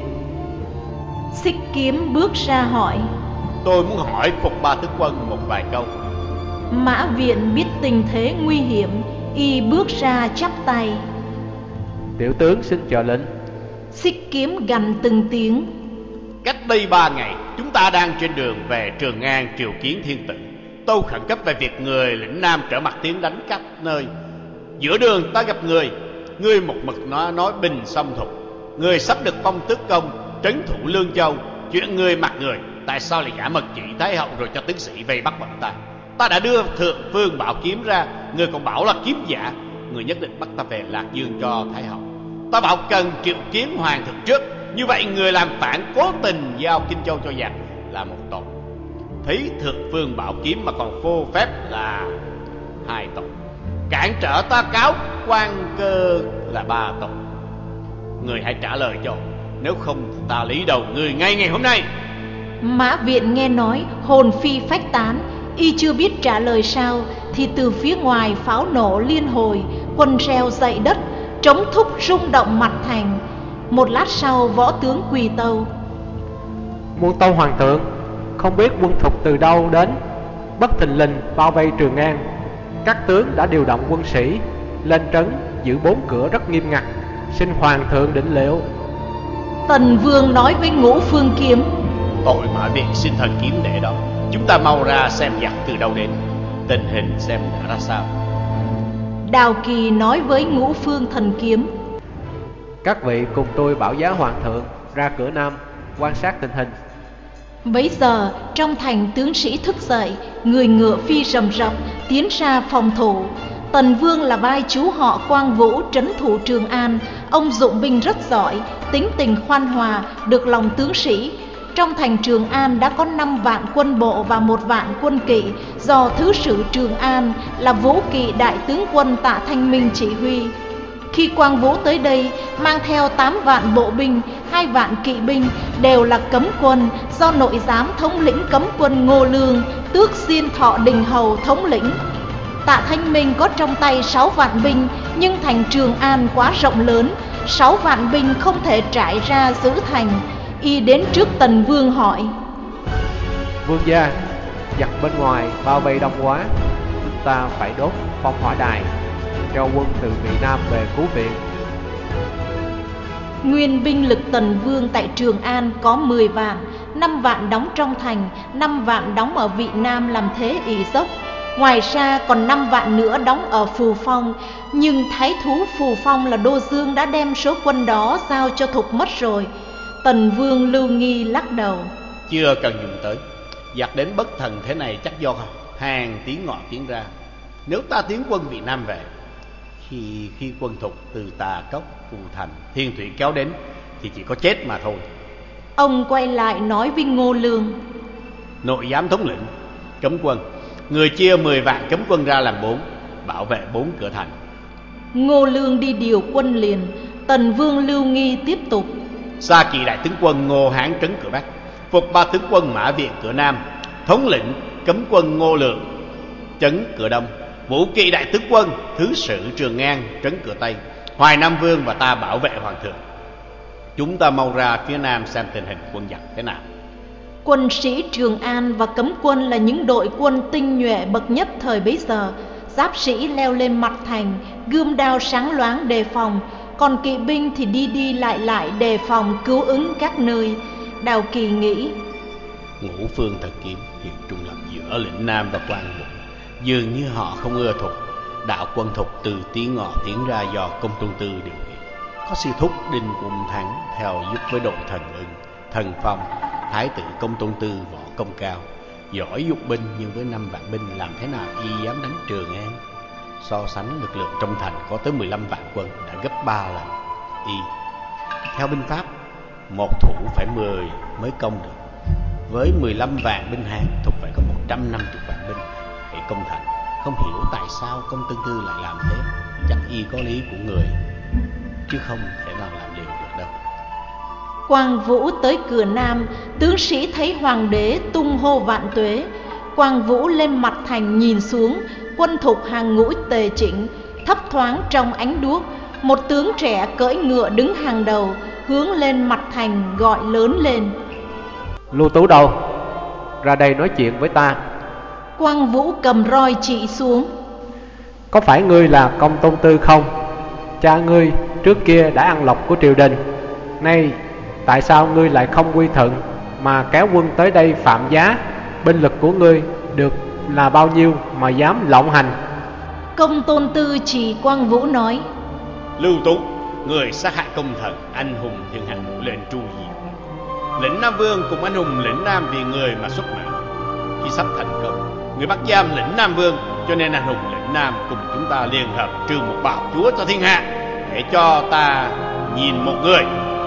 Xích Kiếm bước ra hỏi: Tôi muốn hỏi phục ba tướng quân một vài câu. Mã Viện biết tình thế nguy hiểm, Y bước ra chắp tay: Tiểu tướng xin chờ lệnh. Xích Kiếm gằn từng tiếng: Cách đây ba ngày, chúng ta đang trên đường về Trường An triều kiến thiên tử. Tâu khẩn cấp về việc người lĩnh Nam trở mặt tiến đánh các nơi. Giữa đường ta gặp người, người một mực nói, nói bình song thục. Người sắp được phong tước công, trấn thủ Lương Châu. Chuyện người mặc người, tại sao lại giả mật chỉ Thái Hậu rồi cho tướng sĩ vây bắt bọn ta? Ta đã đưa thượng phương bảo kiếm ra, người còn bảo là kiếm giả. Người nhất định bắt ta về Lạc Dương cho Thái Hậu. Ta bảo cần triệu kiến hoàng thượng trước. Như vậy người làm phản cố tình giao Kinh Châu cho giặc là một tội. Thấy thượng phương bảo kiếm mà còn phô phép là hai tội. Cản trở ta cáo quan cơ là ba tội. Người hãy trả lời cho, nếu không ta lý đầu người ngay ngày hôm nay. Mã Viện nghe nói hồn phi phách tán, Y chưa biết trả lời sao thì từ phía ngoài pháo nổ liên hồi, quân reo dậy đất, trống thúc rung động mặt thành. Một lát sau võ tướng quỳ tâu: Muôn tâu hoàng thượng, không biết quân thục từ đâu đến, bất thình lình bao vây Trường An. Các tướng đã điều động quân sĩ lên trấn giữ bốn cửa rất nghiêm ngặt, xin hoàng thượng định liệu. Tần Vương nói với Ngũ Phương Kiếm: Tội Mã Viện xin thần kiếm để đó, chúng ta mau ra xem giặc từ đâu đến, tình hình xem đã ra sao. Đào Kỳ nói với Ngũ Phương Thần Kiếm: Các vị cùng tôi bảo giá hoàng thượng ra cửa Nam quan sát tình hình. Bấy giờ trong thành tướng sĩ thức dậy, người ngựa phi rầm rập tiến ra phòng thủ. Tần Vương là vai chú họ Quang Vũ trấn thủ Trường An. Ông dụng binh rất giỏi, tính tình khoan hòa, được lòng tướng sĩ. Trong thành Trường An đã có năm vạn quân bộ và một vạn quân kỵ do Thứ sử Trường An là Vũ Kỵ đại tướng quân Tạ Thanh Minh chỉ huy. Khi Quang Vũ tới đây mang theo tám vạn bộ binh, hai vạn kỵ binh đều là cấm quân do nội giám thống lĩnh cấm quân Ngô Lương, tước Diên Thọ Đình Hầu thống lĩnh. Tạ Thanh Minh có trong tay sáu vạn binh, nhưng thành Trường An quá rộng lớn, sáu vạn binh không thể trải ra giữ thành. Y đến trước Tần Vương hỏi: Vương gia, giặc bên ngoài bao vây đông quá, chúng ta phải đốt phong hỏa đài, cho quân từ Vị Nam về cứu viện. Nguyên binh lực Tần Vương tại Trường An có mười vạn, năm vạn đóng trong thành, năm vạn đóng ở Vị Nam làm thế ỷ dốc. Ngoài ra còn năm vạn nữa đóng ở Phù Phong, nhưng thái thú Phù Phong là Đô Dương đã đem số quân đó giao cho Thục mất rồi. Tần Vương Lưu Nghi lắc đầu. Chưa cần dùng tới. Giặc đến bất thần thế này chắc do hàng tiếng ngọ tiếng ra. Nếu ta tiến quân Việt Nam về, Khi khi quân Thục từ Tà Cốc, Phù Thành, Thiên Thủy kéo đến, thì chỉ có chết mà thôi. Ông quay lại nói với Ngô Lương. Nội giám thống lĩnh cấm quân, người chia mười vạn cấm quân ra làm bốn, bảo vệ bốn cửa thành. Ngô Lương đi điều quân liền. Tần Vương Lưu Nghi tiếp tục. Sa Kỳ đại tướng quân Ngô Hán trấn cửa Bắc, Phục ba tướng quân Mã Viện cửa Nam, thống lĩnh cấm quân Ngô Lượng trấn cửa Đông, Vũ Kỵ đại tướng quân Thứ sử Trường An trấn cửa Tây. Hoài Nam Vương và ta bảo vệ hoàng thượng. Chúng ta mau ra phía Nam xem tình hình quân giặc thế nào. Quân sĩ Trường An và cấm quân là những đội quân tinh nhuệ bậc nhất thời bấy giờ. Giáp sĩ leo lên mặt thành, gươm đao sáng loáng đề phòng, còn kỵ binh thì đi đi lại lại đề phòng cứu ứng các nơi. Đào Kỳ nghĩ, Ngũ Phương Thần Kiếm hiện trùng lập giữa lĩnh Nam và Quan Vũ. Dường như họ không ưa Thục. Đạo quân Thục từ tiếng ngọ tiến ra do Công Tôn Tư điều khiển. Có sư thúc Đinh Quân Thắng theo giúp với đội Thần Ưng, Thần Phong, Thái tử Công Tôn Tư võ công cao, giỏi dụng binh, nhưng với năm vạn binh làm thế nào y dám đánh Trường An? So sánh lực lượng trong thành có tới mười lăm vạn quân, đã gấp ba lần y. Theo binh pháp, một thủ phải mười mới công được. Với mười lăm vạn binh Hán, Thục phải có một trăm năm mươi vạn binh để công thành. Không hiểu tại sao Công Tôn Tư lại làm thế. Chắc y có lý của người, chứ không thể nào làm liều được đâu. Quang Vũ tới cửa Nam, tướng sĩ thấy hoàng đế tung hô vạn tuế. Quang Vũ lên mặt thành nhìn xuống, quân Thục hàng ngũ tề chỉnh, thấp thoáng trong ánh đuốc. Một tướng trẻ cưỡi ngựa đứng hàng đầu, hướng lên mặt thành gọi lớn lên. Lưu Tú đâu? Ra đây nói chuyện với ta. Quang Vũ cầm roi chỉ xuống. Có phải ngươi là Công Tôn Tư không? Cha ngươi trước kia đã ăn lộc của triều đình. Nay tại sao ngươi lại không quy thuận mà kéo quân tới đây phạm giá? Binh lực của ngươi được là bao nhiêu mà dám lộng hành? Công Tôn Tư chỉ Quang Vũ nói. Lưu Tú, người sát hại công thần, anh hùng thiên hạ, lên tru diệt. Lĩnh Nam Vương cùng anh hùng lĩnh Nam vì người mà xuất mạng. Khi sắp thành công, người bắt giam lĩnh Nam Vương, cho nên anh hùng lĩnh Nam cùng chúng ta liên hợp trừ một bạo chúa cho thiên hạ, để cho ta nhìn một người.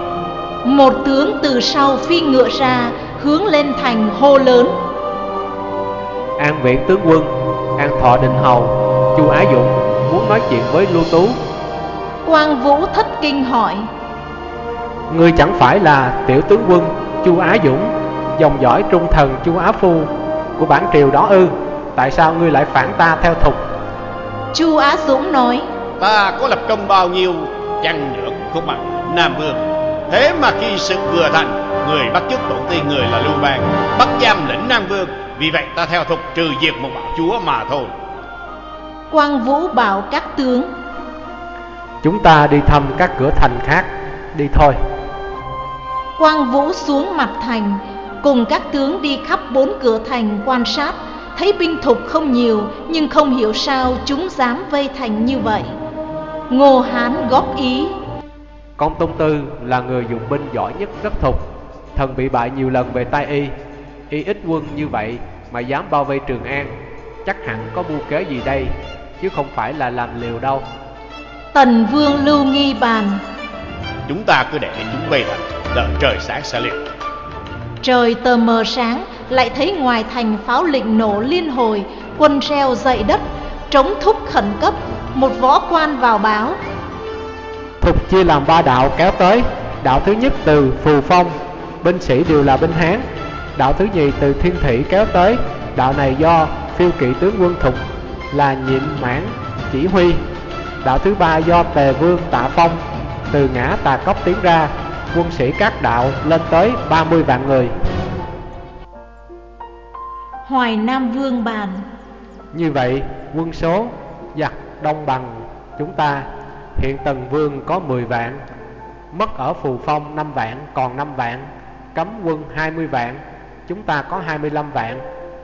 Một tướng từ sau phi ngựa ra, hướng lên thành hô lớn. An Viễn tướng quân, An Thọ Định Hầu, Chu Á Dũng muốn nói chuyện với Lưu Tú. Quang Vũ thất kinh hỏi. Ngươi chẳng phải là tiểu tướng quân Chu Á Dũng, dòng dõi trung thần Chu Á Phu của bản triều đó ư? Tại sao ngươi lại phản ta theo Thục? Chu Á Dũng nói. Ta có lập công bao nhiêu chăng nữa cũng không bằng Nam Vương. Thế mà khi sự vừa thành, người bắt chước tổ tiên người là Lưu Bang, bắt giam lĩnh Nam Vương. Vì vậy ta theo Thục trừ diệt một bạo chúa mà thôi. Quang Vũ bảo các tướng. Chúng ta đi thăm các cửa thành khác, đi thôi. Quang Vũ xuống mặt thành, cùng các tướng đi khắp bốn cửa thành quan sát. Thấy binh Thục không nhiều, nhưng không hiểu sao chúng dám vây thành như vậy. Ngô Hán góp ý. Công Tôn Tư là người dùng binh giỏi nhất đất Thục. Thần bị bại nhiều lần về tay y. Y ít quân như vậy mà dám bao vây Trường An, chắc hẳn có mưu kế gì đây, chứ không phải là làm liều đâu. Tần Vương Lưu Nghi bàn. Chúng ta cứ để chúng vây thành, đợi trời sáng sẽ liều. Trời tờ mờ sáng, lại thấy ngoài thành pháo lệnh nổ liên hồi, quân reo dậy đất, trống thúc khẩn cấp. Một võ quan vào báo. Thục chia làm ba đạo kéo tới. Đạo thứ nhất từ Phù Phong, binh sĩ đều là binh Hán. Đạo thứ nhì từ Thiên Thủy kéo tới. Đạo này do phiêu kỵ tướng quân Thục là Nhiệm Mãn chỉ huy. Đạo thứ ba do Tề Vương Tạ Phong từ ngã Tà Cốc tiến ra. Quân sĩ các đạo lên tới ba mươi vạn người. Hoài Nam Vương bàn. Như vậy quân số giặc đông bằng chúng ta. Hiện Tần Vương có mười vạn, mất ở Phù Phong năm vạn, còn năm vạn. Cấm quân hai mươi vạn, chúng ta có hai mươi lăm vạn.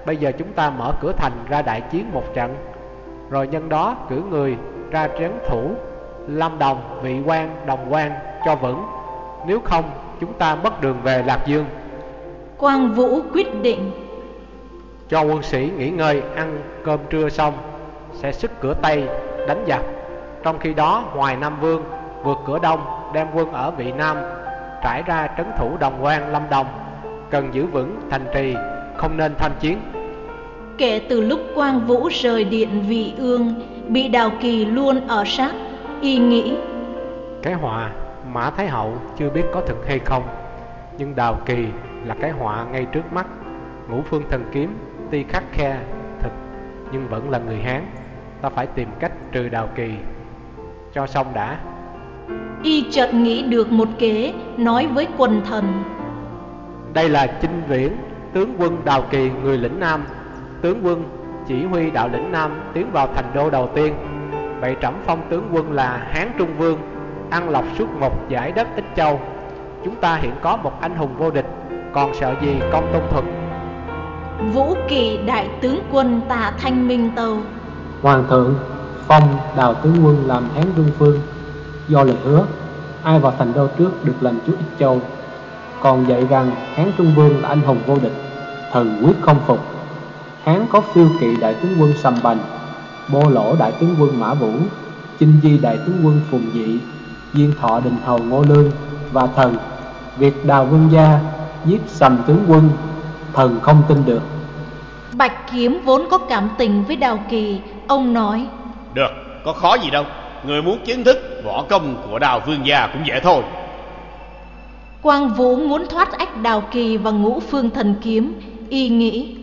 bây giờ chúng ta mở cửa thành ra đại chiến một trận, rồi nhân đó cử người ra trấn thủ Lâm Đồng, Vị Quan, Đồng Quan cho vững. Nếu không, chúng ta mất đường về Lạc Dương. Quang Vũ quyết định. Cho quân sĩ nghỉ ngơi, ăn cơm trưa xong sẽ sức cửa Tây đánh giặc. Trong khi đó, Hoài Nam Vương vượt cửa Đông, đem quân ở Vị Nam trải ra trấn thủ Đồng Quan, Lâm Đồng, cần giữ vững thành trì, không nên tham chiến. Kể từ lúc Quang Vũ rời điện Vị Ương, bị Đào Kỳ luôn ở sát, y nghĩ cái họa Mã Thái Hậu chưa biết có thực hay không, nhưng Đào Kỳ là cái họa ngay trước mắt. Ngũ Phương Thần Kiếm tuy khắc khe thực nhưng vẫn là người Hán, ta phải tìm cách trừ Đào Kỳ cho xong đã. Y chợt nghĩ được một kế, nói với quần thần: đây là Chinh Viễn, tướng quân Đào Kỳ, người lĩnh Nam. Tướng quân chỉ huy đạo lĩnh Nam tiến vào thành đô đầu tiên. Vậy trẫm phong tướng quân là Hán Trung Vương, ăn lộc suốt một giải đất Ích Châu. Chúng ta hiện có một anh hùng vô địch, còn sợ gì Công Tôn Thuật. Vũ Kỳ đại tướng quân Tạ Thanh Minh tâu: Hoàng thượng phong Đào tướng quân làm Hán Trung Vương, do lời hứa ai vào thành đô trước được làm chúa Ích Châu. Còn dạy rằng Hán Trung Vương là anh hùng vô địch, thần quyết không phục. Hán có Phiêu Kỵ đại tướng quân Sầm Bành, Bô Lỗ đại tướng quân Mã Vũ, Chinh Di đại tướng quân Phùng Dị, Diên Thọ đình hầu Ngô Lương và thần. Việc Đào Vương gia giết Sầm tướng quân, thần không tin được. Bạch Kiếm vốn có cảm tình với Đào Kỳ, ông nói: được, có khó gì đâu. Người muốn kiến thức võ công của Đào Vương gia cũng dễ thôi. Quang Vũ muốn thoát ách Đào Kỳ và Ngũ Phương Thần Kiếm, y nghĩ: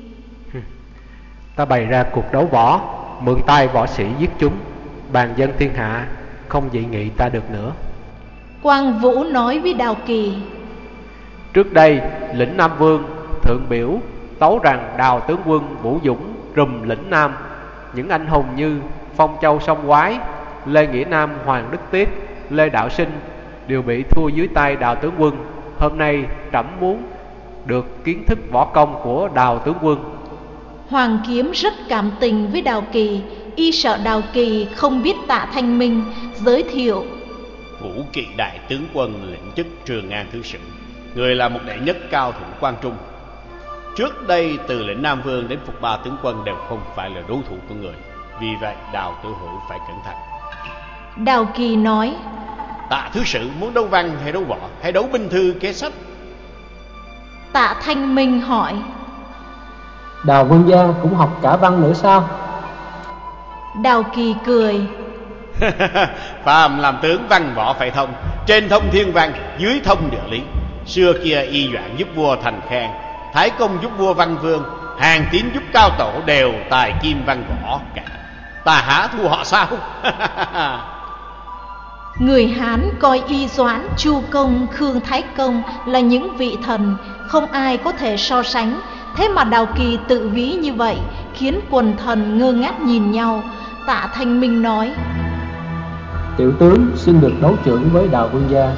ta bày ra cuộc đấu võ, mượn tay võ sĩ giết chúng, bàn dân thiên hạ không dị nghị ta được nữa. Quang Vũ nói với Đào Kỳ: trước đây lĩnh Nam Vương thượng biểu tấu rằng Đào tướng quân Vũ Dũng trùm lĩnh Nam, những anh hùng như Phong Châu Sông Quái, Lê Nghĩa Nam, Hoàng Đức Tiết, Lê Đạo Sinh đều bị thua dưới tay Đào tướng quân. Hôm nay trẫm muốn được kiến thức võ công của Đào tướng quân. Hoàng Kiếm rất cảm tình với Đào Kỳ, y sợ Đào Kỳ không biết Tạ Thanh Minh, giới thiệu: Vũ Kỵ đại tướng quân lĩnh chức Trường An thứ sử, người là một đệ nhất cao thủ Quan Trung. Trước đây từ lĩnh Nam Vương đến Phục Ba tướng quân đều không phải là đối thủ của người, vì vậy Đào tử hữu phải cẩn thận. Đào Kỳ nói: Tạ thứ sử muốn đấu văn hay đấu võ, hay đấu binh thư kế sách? Tạ Thanh Minh hỏi: Đào Vương gia cũng học cả văn nữa sao? Đào Kỳ cười: phàm làm tướng văn võ phải thông, trên thông thiên văn, dưới thông địa lý. Xưa kia Y Doãn giúp vua thành khang, Thái Công giúp vua văn vương, Hàn Tín giúp cao tổ, đều tài kim văn võ cả. Ta há thua họ sao? Người Hán coi Y Doãn, Chu Công, Khương Thái Công là những vị thần, không ai có thể so sánh. Thế mà Đào Kỳ tự ví như vậy, khiến quần thần ngơ ngác nhìn nhau. Tạ Thanh Minh nói: tiểu tướng xin được đấu trưởng với Đào Vương gia.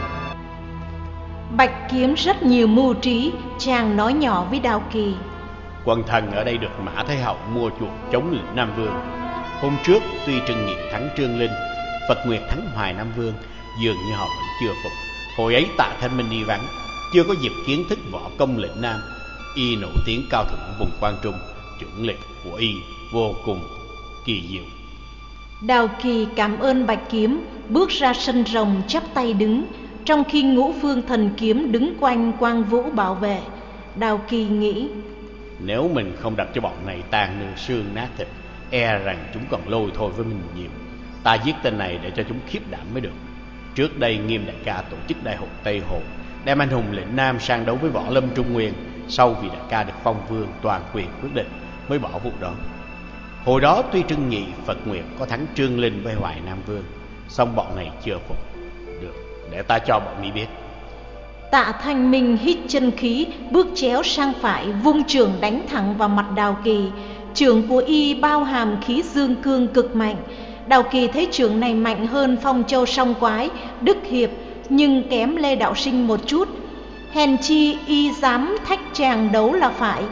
Bạch Kiếm rất nhiều mưu trí, chàng nói nhỏ với Đào Kỳ: quần thần ở đây được Mã Thái Hậu mua chuộc chống lĩnh Nam Vương. Hôm trước tuy Trừng Nghị thắng Trương Linh, Phật Nguyệt thắng Hoài Nam Vương, dường như họ vẫn chưa phục. Hồi ấy Tạ Thanh Minh đi vắng, chưa có dịp kiến thức võ công lĩnh Nam. Y nổi tiếng cao thủ vùng Quan Trung, trưởng lĩnh của Y vô cùng kỳ diệu. Đào Kỳ cảm ơn Bạch Kiếm, bước ra sân rồng chắp tay đứng, trong khi Ngũ Phương Thần Kiếm đứng quanh Quang Vũ bảo vệ. Đào Kỳ nghĩ: nếu mình không đập cho bọn này tan nương xương nát thịt, e rằng chúng còn lôi thôi với mình nhiều. Ta giết tên này để cho chúng khiếp đảm mới được. Trước đây Nghiêm đại ca tổ chức đại hội Tây Hồ, đem anh hùng lĩnh Nam sang đấu với võ lâm Trung Nguyên. Sau vì đại ca được phong vương, toàn quyền quyết định mới bỏ vụ đó. Hồi đó tuy Trưng Nhị, Phật Nguyệt có thắng Trương Linh với Hoài Nam Vương, song bọn này chưa phục. Được, để ta cho bọn mi biết. Tạ Thanh Minh hít chân khí, bước chéo sang phải, vung trường đánh thẳng vào mặt Đào Kỳ. Trường của y bao hàm khí dương cương cực mạnh. Đào Kỳ thấy trường này mạnh hơn Phong Châu Song Quái, Đức Hiệp, nhưng kém Lê Đạo Sinh một chút. Hèn chi y dám thách chàng đấu là phải.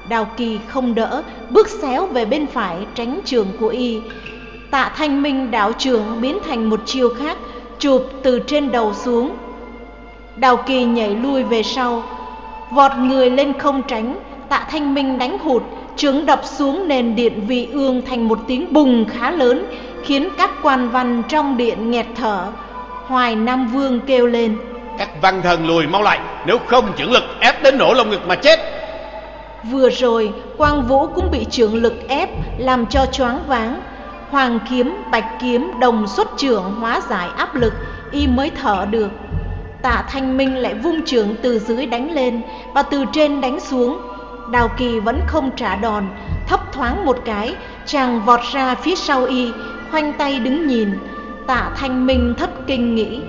Đào Kỳ không đỡ, bước xéo về bên phải tránh trường của y. Tạ Thanh Minh đảo trường biến thành một chiêu khác, chụp từ trên đầu xuống. Đào Kỳ nhảy lui về sau, vọt người lên không tránh. Tạ Thanh Minh đánh hụt, chưởng đập xuống nền điện vị ương thành một tiếng bùng khá lớn, khiến các quan văn trong điện nghẹt thở. Hoài Nam Vương kêu lên: Các văn thần lùi mau lại, nếu không chưởng lực ép đến nổ lồng ngực mà chết. Vừa rồi Quang Vũ cũng bị chưởng lực ép làm cho choáng váng. Hoàng kiếm, bạch kiếm đồng xuất chưởng hóa giải áp lực, y mới thở được. Tạ Thanh Minh lại vung chưởng từ dưới đánh lên và từ trên đánh xuống. Đào Kỳ vẫn không trả đòn, thấp thoáng một cái, chàng vọt ra phía sau y, khoanh tay đứng nhìn. Tạ Thanh Minh thất kinh nghĩ: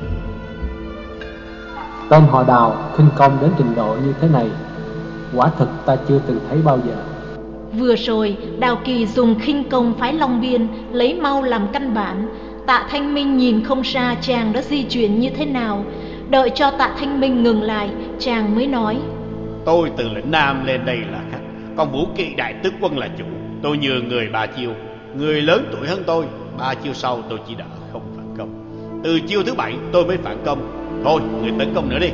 Tên họ Đào khinh công đến trình độ như thế này, quả thực ta chưa từng thấy bao giờ. Vừa rồi Đào Kỳ dùng khinh công phái Long Biên, lấy mau làm căn bản. Tạ Thanh Minh nhìn không ra chàng đã di chuyển như thế nào. Đợi cho Tạ Thanh Minh ngừng lại, chàng mới nói: Tôi từ lĩnh Nam lên đây là khách, còn Vũ Kỵ đại tướng quân là chủ. Tôi nhường người ba chiêu, người lớn tuổi hơn tôi, ba chiêu sau tôi chỉ đỡ không phản công. Từ chiêu thứ bảy tôi mới phản công. Thôi, người tấn công nữa đi.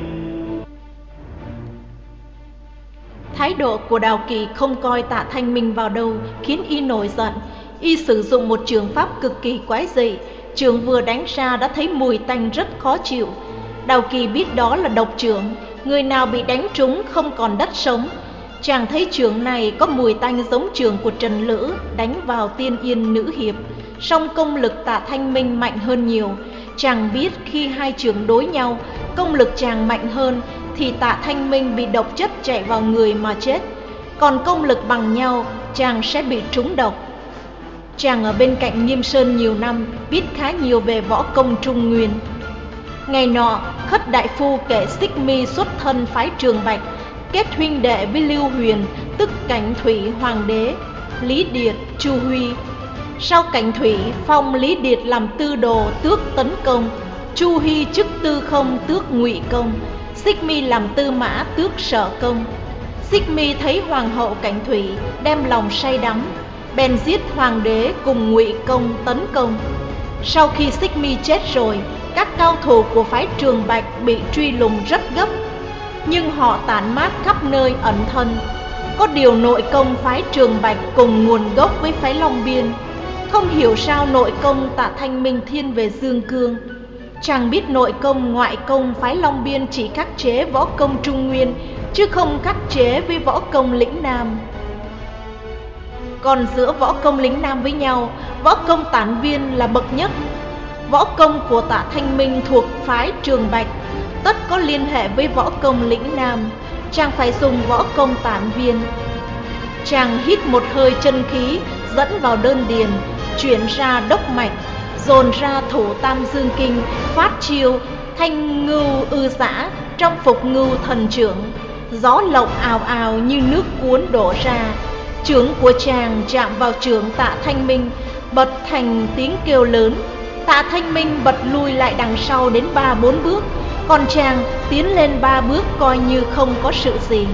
Thái độ của Đào Kỳ không coi Tạ Thanh Minh vào đâu, khiến y nổi giận. Y sử dụng một trường pháp cực kỳ quái dị, trường vừa đánh ra đã thấy mùi tanh rất khó chịu. Đào Kỳ biết đó là độc chưởng, người nào bị đánh trúng không còn đất sống. Chàng thấy chưởng này có mùi tanh giống chưởng của Trần Lữ đánh vào Tiên Yên nữ hiệp, song công lực Tạ Thanh Minh mạnh hơn nhiều. Chàng biết khi hai chưởng đối nhau, công lực chàng mạnh hơn thì Tạ Thanh Minh bị độc chất chạy vào người mà chết, còn công lực bằng nhau chàng sẽ bị trúng độc. Chàng ở bên cạnh Nghiêm Sơn nhiều năm, biết khá nhiều về võ công Trung Nguyên. Ngày nọ, Khất đại phu kể Xích Mi xuất thân phái Trường Bạch, kết huynh đệ với Lưu Huyền, tức Cảnh Thủy hoàng đế, Lý Điệt, Chu Huy. Sau Cảnh Thủy phong Lý Điệt làm tư đồ tước tấn công, Chu Huy chức tư không tước ngụy công, Xích Mi làm tư mã tước sở công. Xích Mi thấy hoàng hậu Cảnh Thủy đem lòng say đắm, bèn giết hoàng đế cùng ngụy công tấn công. Sau khi Xích Mi chết rồi, các cao thủ của phái Trường Bạch bị truy lùng rất gấp, nhưng họ tản mát khắp nơi ẩn thân. Có điều nội công phái Trường Bạch cùng nguồn gốc với phái Long Biên. Không hiểu sao nội công Tạ Thanh Minh thiên về Dương Cương. Chàng biết nội công ngoại công phái Long Biên chỉ khắc chế võ công Trung Nguyên, chứ không khắc chế với võ công lĩnh Nam. Còn giữa võ công lĩnh Nam với nhau, võ công Tản Viên là bậc nhất. Võ công của Tạ Thanh Minh thuộc phái Trường Bạch, tất có liên hệ với võ công lĩnh Nam. Chàng phải dùng võ công Tản Viên. Chàng hít một hơi chân khí, dẫn vào đơn điền, chuyển ra đốc mạch, dồn ra thủ Tam Dương Kinh, phát chiêu thanh ngưu ư dã trong phục ngưu thần trưởng. Gió lộng ào ào như nước cuốn đổ ra. Chưởng của chàng chạm vào chưởng Tạ Thanh Minh, bật thành tiếng kêu lớn. Tạ Thanh Minh bật lui lại đằng sau đến ba bốn bước, còn chàng tiến lên ba bước coi như không có sự gì.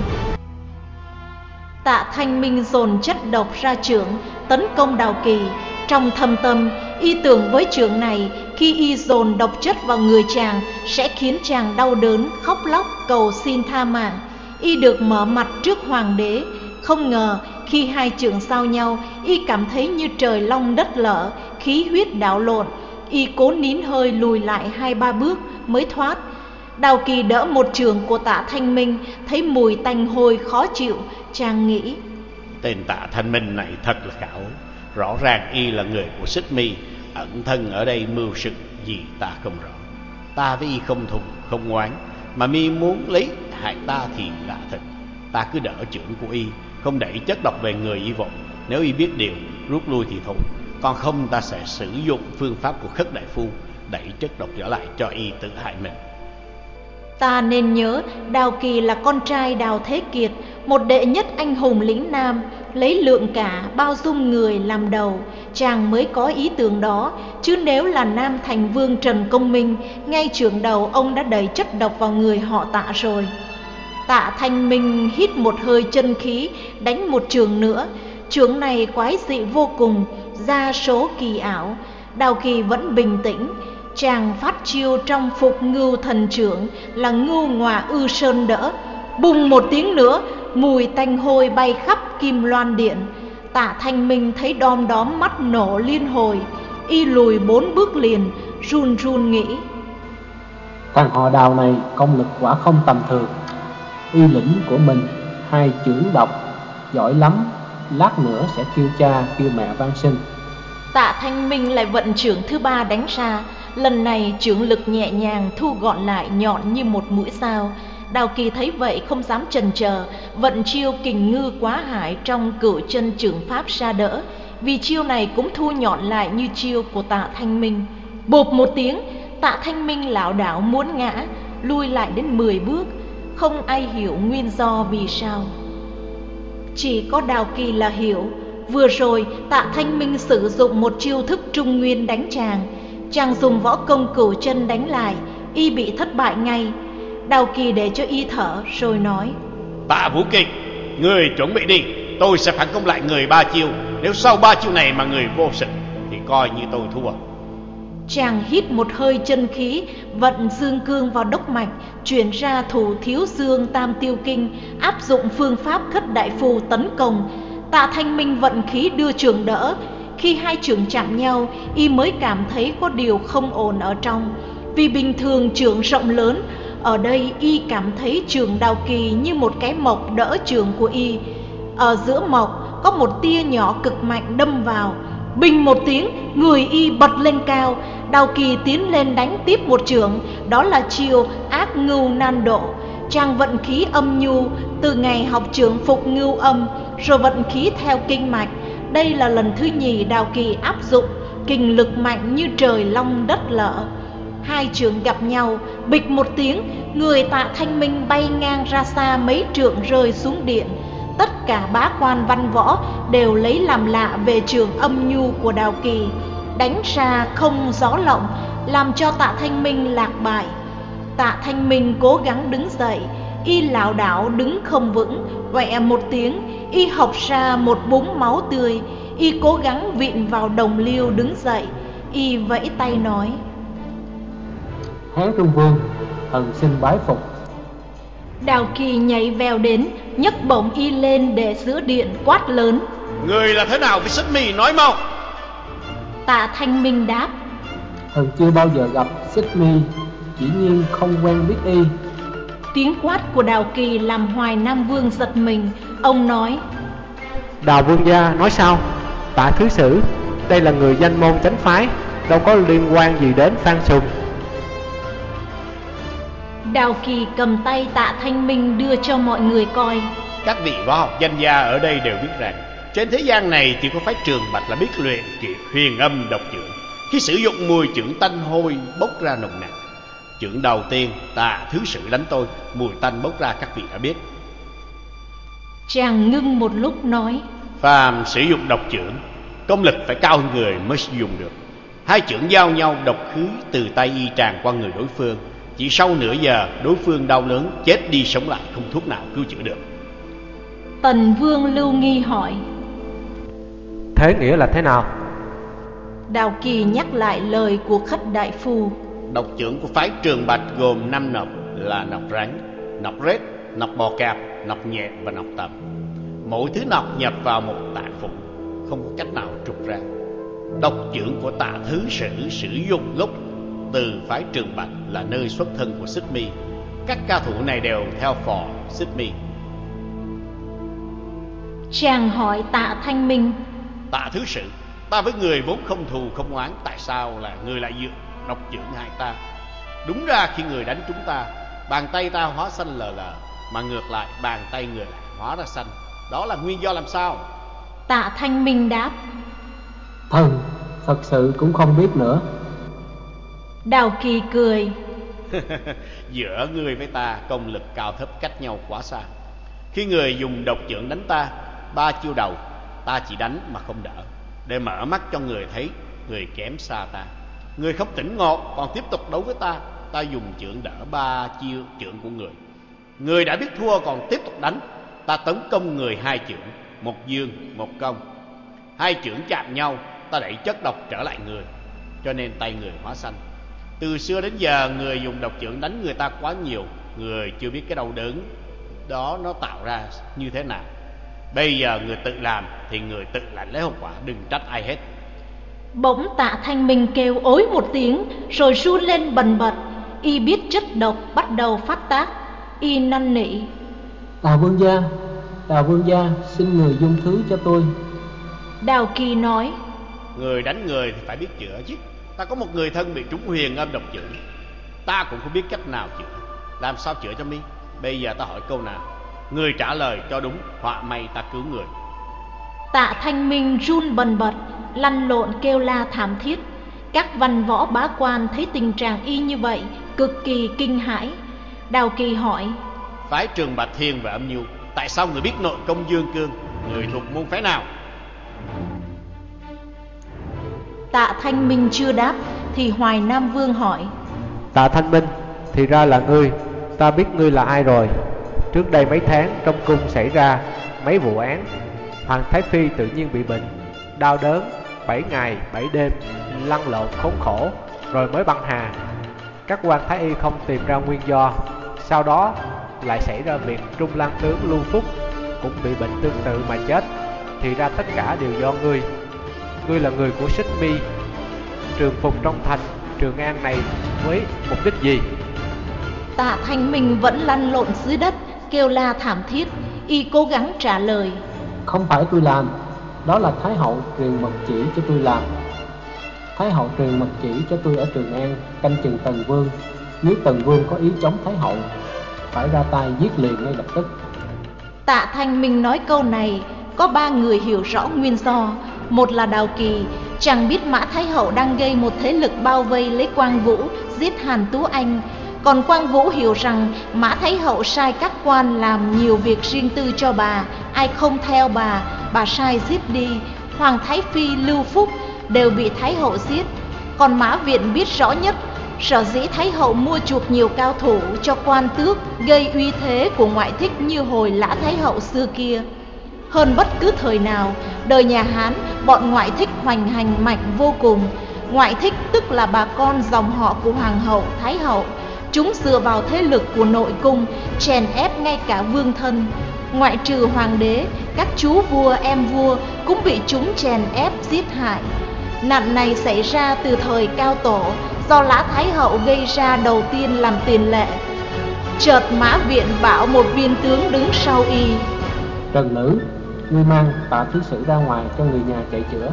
Tạ Thanh Minh dồn chất độc ra chưởng, tấn công Đào Kỳ. Trong thâm tâm, y tưởng với chưởng này, khi y dồn độc chất vào người chàng sẽ khiến chàng đau đớn, khóc lóc cầu xin tha mạng. Y được mở mặt trước hoàng đế. Không ngờ khi hai chưởng giao nhau, y cảm thấy như trời long đất lở, khí huyết đảo lộn. Y cố nín hơi lùi lại hai ba bước mới thoát. Đào Kỳ đỡ một chưởng của Tạ Thanh Minh, thấy mùi tanh hôi khó chịu. Chàng nghĩ: Tên Tạ Thanh Minh này thật là khảo. Rõ ràng y là người của Xích Mi, ẩn thân ở đây mưu sự gì ta không rõ. Ta với y không thù không ngoán, mà mi muốn lấy hại ta thì lạ thật. Ta cứ đỡ chưởng của y, không đẩy chất độc về người y vội. Nếu y biết điều rút lui thì thôi, còn không ta sẽ sử dụng phương pháp của Khất đại phu, đẩy chất độc trở lại cho y tự hại mình. Ta nên nhớ Đào Kỳ là con trai Đào Thế Kiệt, một đệ nhất anh hùng lĩnh Nam, lấy lượng cả bao dung người làm đầu. Chàng mới có ý tưởng đó, chứ nếu là Nam Thành Vương Trần Công Minh, ngay chưởng đầu ông đã đẩy chất độc vào người họ Tạ rồi. Tạ Thanh Minh hít một hơi chân khí, đánh một chưởng nữa. Chưởng này quái dị vô cùng, gia số kỳ ảo. Đào Kỳ vẫn bình tĩnh. Chàng phát chiêu trong Phục Ngưu Thần Chưởng là Ngưu Ngọa Ư Sơn đỡ. Bùng một tiếng nữa, mùi tanh hôi bay khắp Kim Loan Điện. Tạ Thanh Minh thấy đom đóm mắt nổ liên hồi. Y lùi bốn bước liền, run run nghĩ: Thằng họ Đào này công lực quả không tầm thường. Uy lĩnh của mình hai chưởng độc giỏi lắm, lát nữa sẽ kêu cha kêu mẹ van xin. Tạ Thanh Minh lại vận chưởng thứ ba đánh ra. Lần này chưởng lực nhẹ nhàng, thu gọn lại, nhọn như một mũi sao. Đào Kỳ thấy vậy không dám chần chờ, vận chiêu Kình Ngư Quá Hải trong Cửu Chân Chưởng pháp ra đỡ. Vì chiêu này cũng thu nhọn lại như chiêu của Tạ Thanh Minh. Bộp một tiếng, Tạ Thanh Minh lảo đảo muốn ngã, lui lại đến mười bước. Không ai hiểu nguyên do vì sao. Chỉ có Đào Kỳ là hiểu. Vừa rồi Tạ Thanh Minh sử dụng một chiêu thức trung nguyên đánh chàng. Chàng dùng võ công Cửu Chân đánh lại, y bị thất bại ngay. Đào Kỳ để cho y thở rồi nói: Tạ Vũ Kình, người chuẩn bị đi, tôi sẽ phản công lại người ba chiêu. Nếu sau ba chiêu này mà người vô sự thì coi như tôi thua. Chàng hít một hơi chân khí, vận dương cương vào đốc mạch, chuyển ra thủ thiếu dương tam tiêu kinh, áp dụng phương pháp khất đại phù tấn công. Tạ Thanh Minh vận khí đưa chưởng đỡ. Khi hai chưởng chạm nhau, y mới cảm thấy có điều không ổn ở trong. Vì bình thường chưởng rộng lớn, ở đây y cảm thấy chưởng Đào Kỳ như một cái mộc đỡ chưởng của y. Ở giữa mộc có một tia nhỏ cực mạnh đâm vào. Bình một tiếng, người y bật lên cao. Đào Kỳ tiến lên đánh tiếp một chưởng, đó là chiêu Ác Ngưu Nan Độ. Chàng vận khí âm nhu, từ ngày học chưởng Phục Ngưu Âm, rồi vận khí theo kinh mạch. Đây là lần thứ nhì Đào Kỳ áp dụng kình lực mạnh như trời long đất lở. Hai chưởng gặp nhau, bịch một tiếng, người Tạ Thanh Minh bay ngang ra xa mấy trượng rơi xuống điện. Tất cả bá quan văn võ đều lấy làm lạ về chưởng âm nhu của Đào Kỳ. Đánh ra không gió lộng, làm cho Tạ Thanh Minh lạc bại. Tạ Thanh Minh cố gắng đứng dậy, y lảo đảo đứng không vững. Quẹ một tiếng, y hộc ra một búng máu tươi. Y cố gắng vịn vào đồng liêu đứng dậy. Y vẫy tay nói: Hán Trung Vương, thần xin bái phục. Đào Kỳ nhảy vèo đến, nhấc bổng y lên để giữa điện, quát lớn: Người là thế nào với Xích Mi, nói mau. Tạ Thanh Minh đáp: Thần chưa bao giờ gặp Xích Mi, chỉ nhiên không quen biết y. Tiếng quát của Đào Kỳ làm Hoài Nam Vương giật mình. Ông nói: Đào Vương gia nói sao? Tạ thứ sử, đây là người danh môn chánh phái, đâu có liên quan gì đến Phan Sùng. Đào Kỳ cầm tay Tạ Thanh Minh đưa cho mọi người coi. Các vị võ học danh gia ở đây đều biết rằng trên thế gian này chỉ có phái Trường Bạch là biết luyện kiệt huyền âm độc chưởng. Khi sử dụng mùi chưởng tanh hôi bốc ra nồng nặc. Chưởng đầu tiên Tạ thứ sử đánh tôi, mùi tanh bốc ra các vị đã biết. Chàng ngưng một lúc nói: Phàm sử dụng độc chưởng, công lực phải cao hơn người mới sử dụng được. Hai chưởng giao nhau, độc khí từ tay y tràn qua người đối phương. Chỉ sau nửa giờ, đối phương đau lớn, chết đi sống lại, không thuốc nào cứu chữa được. Tần Vương Lưu Nghi hỏi: Thế nghĩa là thế nào? Đào Kỳ nhắc lại lời của Khất đại phu. Độc chưởng của phái Trường Bạch gồm năm nọc là nọc rắn, nọc rết, nọc bò cạp, nọc nhẹ và nọc tầm. Mỗi thứ nọc nhập vào một tạng phục, không có cách nào trục ra. Độc chưởng của Tạ thứ sử sử dụng gốc từ phái Trường Bạch là nơi xuất thân của Xích Mi. Các cao thủ này đều theo phò Xích Mi. Chàng hỏi Tạ Thanh Minh: Tạ thứ sử, ta với người vốn không thù không oán, tại sao là người lại dựa độc chưởng hại ta? Đúng ra khi người đánh chúng ta, bàn tay ta hóa xanh lờ lờ, mà ngược lại bàn tay người lại hóa ra xanh. Đó là nguyên do làm sao? Tạ Thanh Minh đáp: Thần thật sự cũng không biết nữa. Đào Kỳ cười: Giữa người với ta công lực cao thấp cách nhau quá xa. Khi người dùng độc chưởng đánh ta, ba chiêu đầu ta chỉ đánh mà không đỡ, để mở mắt cho người thấy người kém xa ta. Người không tỉnh ngộ còn tiếp tục đấu với ta, ta dùng chưởng đỡ ba chiêu chưởng của người. Người đã biết thua còn tiếp tục đánh. Ta tấn công người hai chưởng, một dương một công. Hai chưởng chạm nhau, ta đẩy chất độc trở lại người, cho nên tay người hóa xanh. Từ xưa đến giờ người dùng độc chưởng đánh người ta quá nhiều, người chưa biết cái đau đớn đó nó tạo ra như thế nào. Bây giờ người tự làm thì người tự lãnh lấy hậu quả, đừng trách ai hết. Bỗng Tạ Thanh Minh kêu ối một tiếng, rồi run lên bần bật. Y biết chất độc bắt đầu phát tác. Y năn nỉ: Đào vương gia, Đào vương gia, xin người dung thứ cho tôi. Đào Kỳ nói: Người đánh người thì phải biết chữa chứ. Ta có một người thân bị trúng huyền âm độc chưởng, ta cũng không biết cách nào chữa, làm sao chữa cho mi? Bây giờ ta hỏi câu nào, người trả lời cho đúng, họa may ta cứu người. Tạ Thanh Minh run bần bật, lăn lộn kêu la thảm thiết. Các văn võ bá quan thấy tình trạng y như vậy, cực kỳ kinh hãi. Đào Kỳ hỏi: Phái Trường Bạch Thiên và Âm Nhu, tại sao người biết nội công dương cương? Người thuộc môn phái nào? Tạ Thanh Minh chưa đáp thì Hoài Nam Vương hỏi: Tạ Thanh Minh, thì ra là ngươi. Ta biết ngươi là ai rồi. Trước đây mấy tháng trong cung xảy ra mấy vụ án. Hoàng Thái Phi tự nhiên bị bệnh, đau đớn, bảy ngày bảy đêm lăn lộn khốn khổ, rồi mới băng hà. Các quan thái y không tìm ra nguyên do. Sau đó lại xảy ra việc Trung Lang tướng Lưu Phúc cũng bị bệnh tương tự mà chết. Thì ra tất cả đều do ngươi. Ngươi là người của Xích Mi, trường phục trong thành Trường An này với mục đích gì? Tạ Thanh Minh vẫn lăn lộn dưới đất, kêu la thảm thiết. Y cố gắng trả lời: Không phải tôi làm, đó là Thái hậu truyền mật chỉ cho tôi làm. Thái hậu truyền mật chỉ cho tôi ở Trường An canh chừng Tần Vương. Nếu Tần Vương có ý chống Thái hậu, phải ra tay giết liền ngay lập tức. Tạ Thanh Minh nói câu này, có ba người hiểu rõ nguyên do. Một là Đào Kỳ, chàng biết Mã Thái hậu đang gây một thế lực bao vây lấy Quang Vũ, giết Hàn Tú Anh. Còn Quang Vũ hiểu rằng Mã Thái hậu sai các quan làm nhiều việc riêng tư cho bà, ai không theo bà, bà sai giết đi. Hoàng Thái Phi, Lưu Phúc đều bị Thái hậu giết. Còn Mã Viện biết rõ nhất, sở dĩ Thái hậu mua chuộc nhiều cao thủ cho quan tước, gây uy thế của ngoại thích như hồi Lã Thái hậu xưa kia. Hơn bất cứ thời nào, đời nhà Hán, bọn ngoại thích hoành hành mạnh vô cùng. Ngoại thích tức là bà con dòng họ của Hoàng hậu, Thái hậu. Chúng dựa vào thế lực của nội cung, chèn ép ngay cả vương thân. Ngoại trừ hoàng đế, các chú vua, em vua cũng bị chúng chèn ép giết hại. Nạn này xảy ra từ thời Cao Tổ, do Lã Thái hậu gây ra đầu tiên làm tiền lệ. Chợt Mã Viện bảo một viên tướng đứng sau y: Trần Lữ, ngươi mang Tạ Thứ Sử ra ngoài cho người nhà chạy chữa.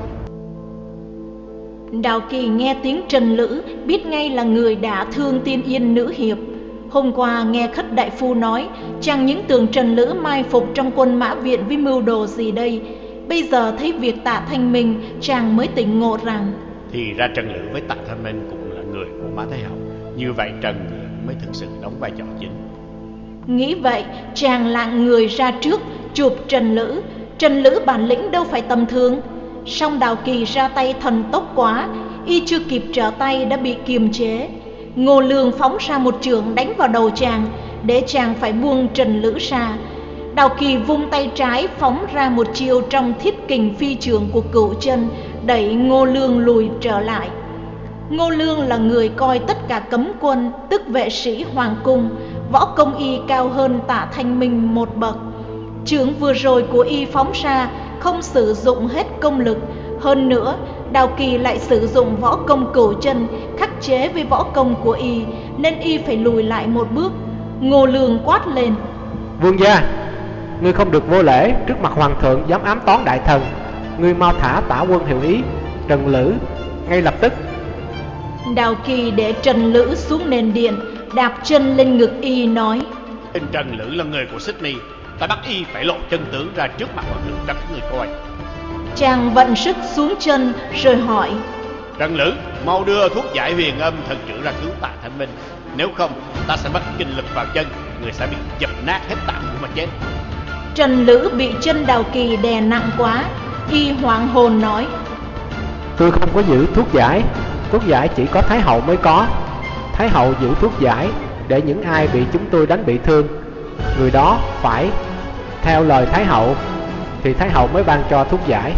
Đào Kỳ nghe tiếng Trần Lữ, biết ngay là người đã thương Tiên Yên nữ hiệp. Hôm qua nghe Khất đại phu nói, chàng những tưởng Trần Lữ mai phục trong quân Mã Viện với mưu đồ gì đây. Bây giờ thấy việc Tạ Thanh Minh, chàng mới tỉnh ngộ rằng thì ra Trần Lữ với Tạ Thanh Minh cũng là người của Mã Thái hậu. Như vậy Trần Lữ mới thực sự đóng vai trò chính. Nghĩ vậy, chàng lạng người ra trước chụp Trần Lữ. Trần Lữ bản lĩnh đâu phải tầm thường. Song Đào Kỳ ra tay thần tốc quá, y chưa kịp trở tay đã bị kiềm chế. Ngô Lương phóng ra một chưởng đánh vào đầu chàng, để chàng phải buông Trần Lữ ra. Đào Kỳ vung tay trái phóng ra một chiêu trong thiết kình phi chưởng của Cửu Chân, đẩy Ngô Lương lùi trở lại. Ngô Lương là người coi tất cả cấm quân, tức vệ sĩ hoàng cung. Võ công y cao hơn Tạ Thanh Minh một bậc. Chưởng vừa rồi của y phóng ra không sử dụng hết công lực. Hơn nữa, Đào Kỳ lại sử dụng võ công Cửu Chân khắc chế với võ công của y, nên y phải lùi lại một bước. Ngô Lương quát lên: Vương gia, ngươi không được vô lễ trước mặt hoàng thượng, dám ám toán đại thần. Ngươi mau thả tả quân hiệu ý Trần Lữ ngay lập tức. Đào Kỳ để Trần Lữ xuống nền điện, đạp chân lên ngực y nói: Tên Trần Lữ là người của Xích Mi, ta bắt y phải lộ chân tướng ra trước mặt hoàng thượng cho các người coi. Chàng vận sức xuống chân rồi hỏi: Trần Lữ, mau đưa thuốc giải huyền âm thần chữa ra cứu Tạ Thanh Minh. Nếu không, ta sẽ bắt kinh lực vào chân, người sẽ bị dập nát hết tạng của mà chết. Trần Lữ bị chân Đào Kỳ đè nặng quá, y hoảng hồn nói: Tôi không có giữ thuốc giải, thuốc giải chỉ có Thái hậu mới có. Thái hậu giữ thuốc giải để những ai bị chúng tôi đánh bị thương, người đó phải theo lời Thái hậu, thì Thái hậu mới ban cho thuốc giải.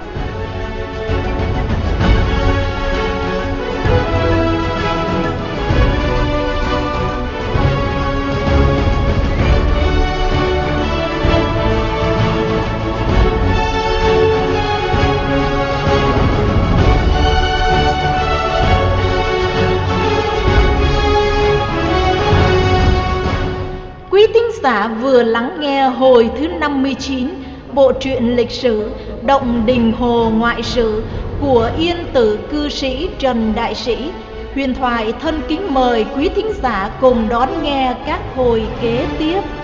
Quý thính giả vừa lắng nghe hồi thứ năm mươi chín bộ truyện lịch sử Động Đình Hồ Ngoại Sử của Yên Tử cư sĩ Trần Đại Sĩ. Huyền Thoại thân kính mời quý thính giả cùng đón nghe các hồi kế tiếp.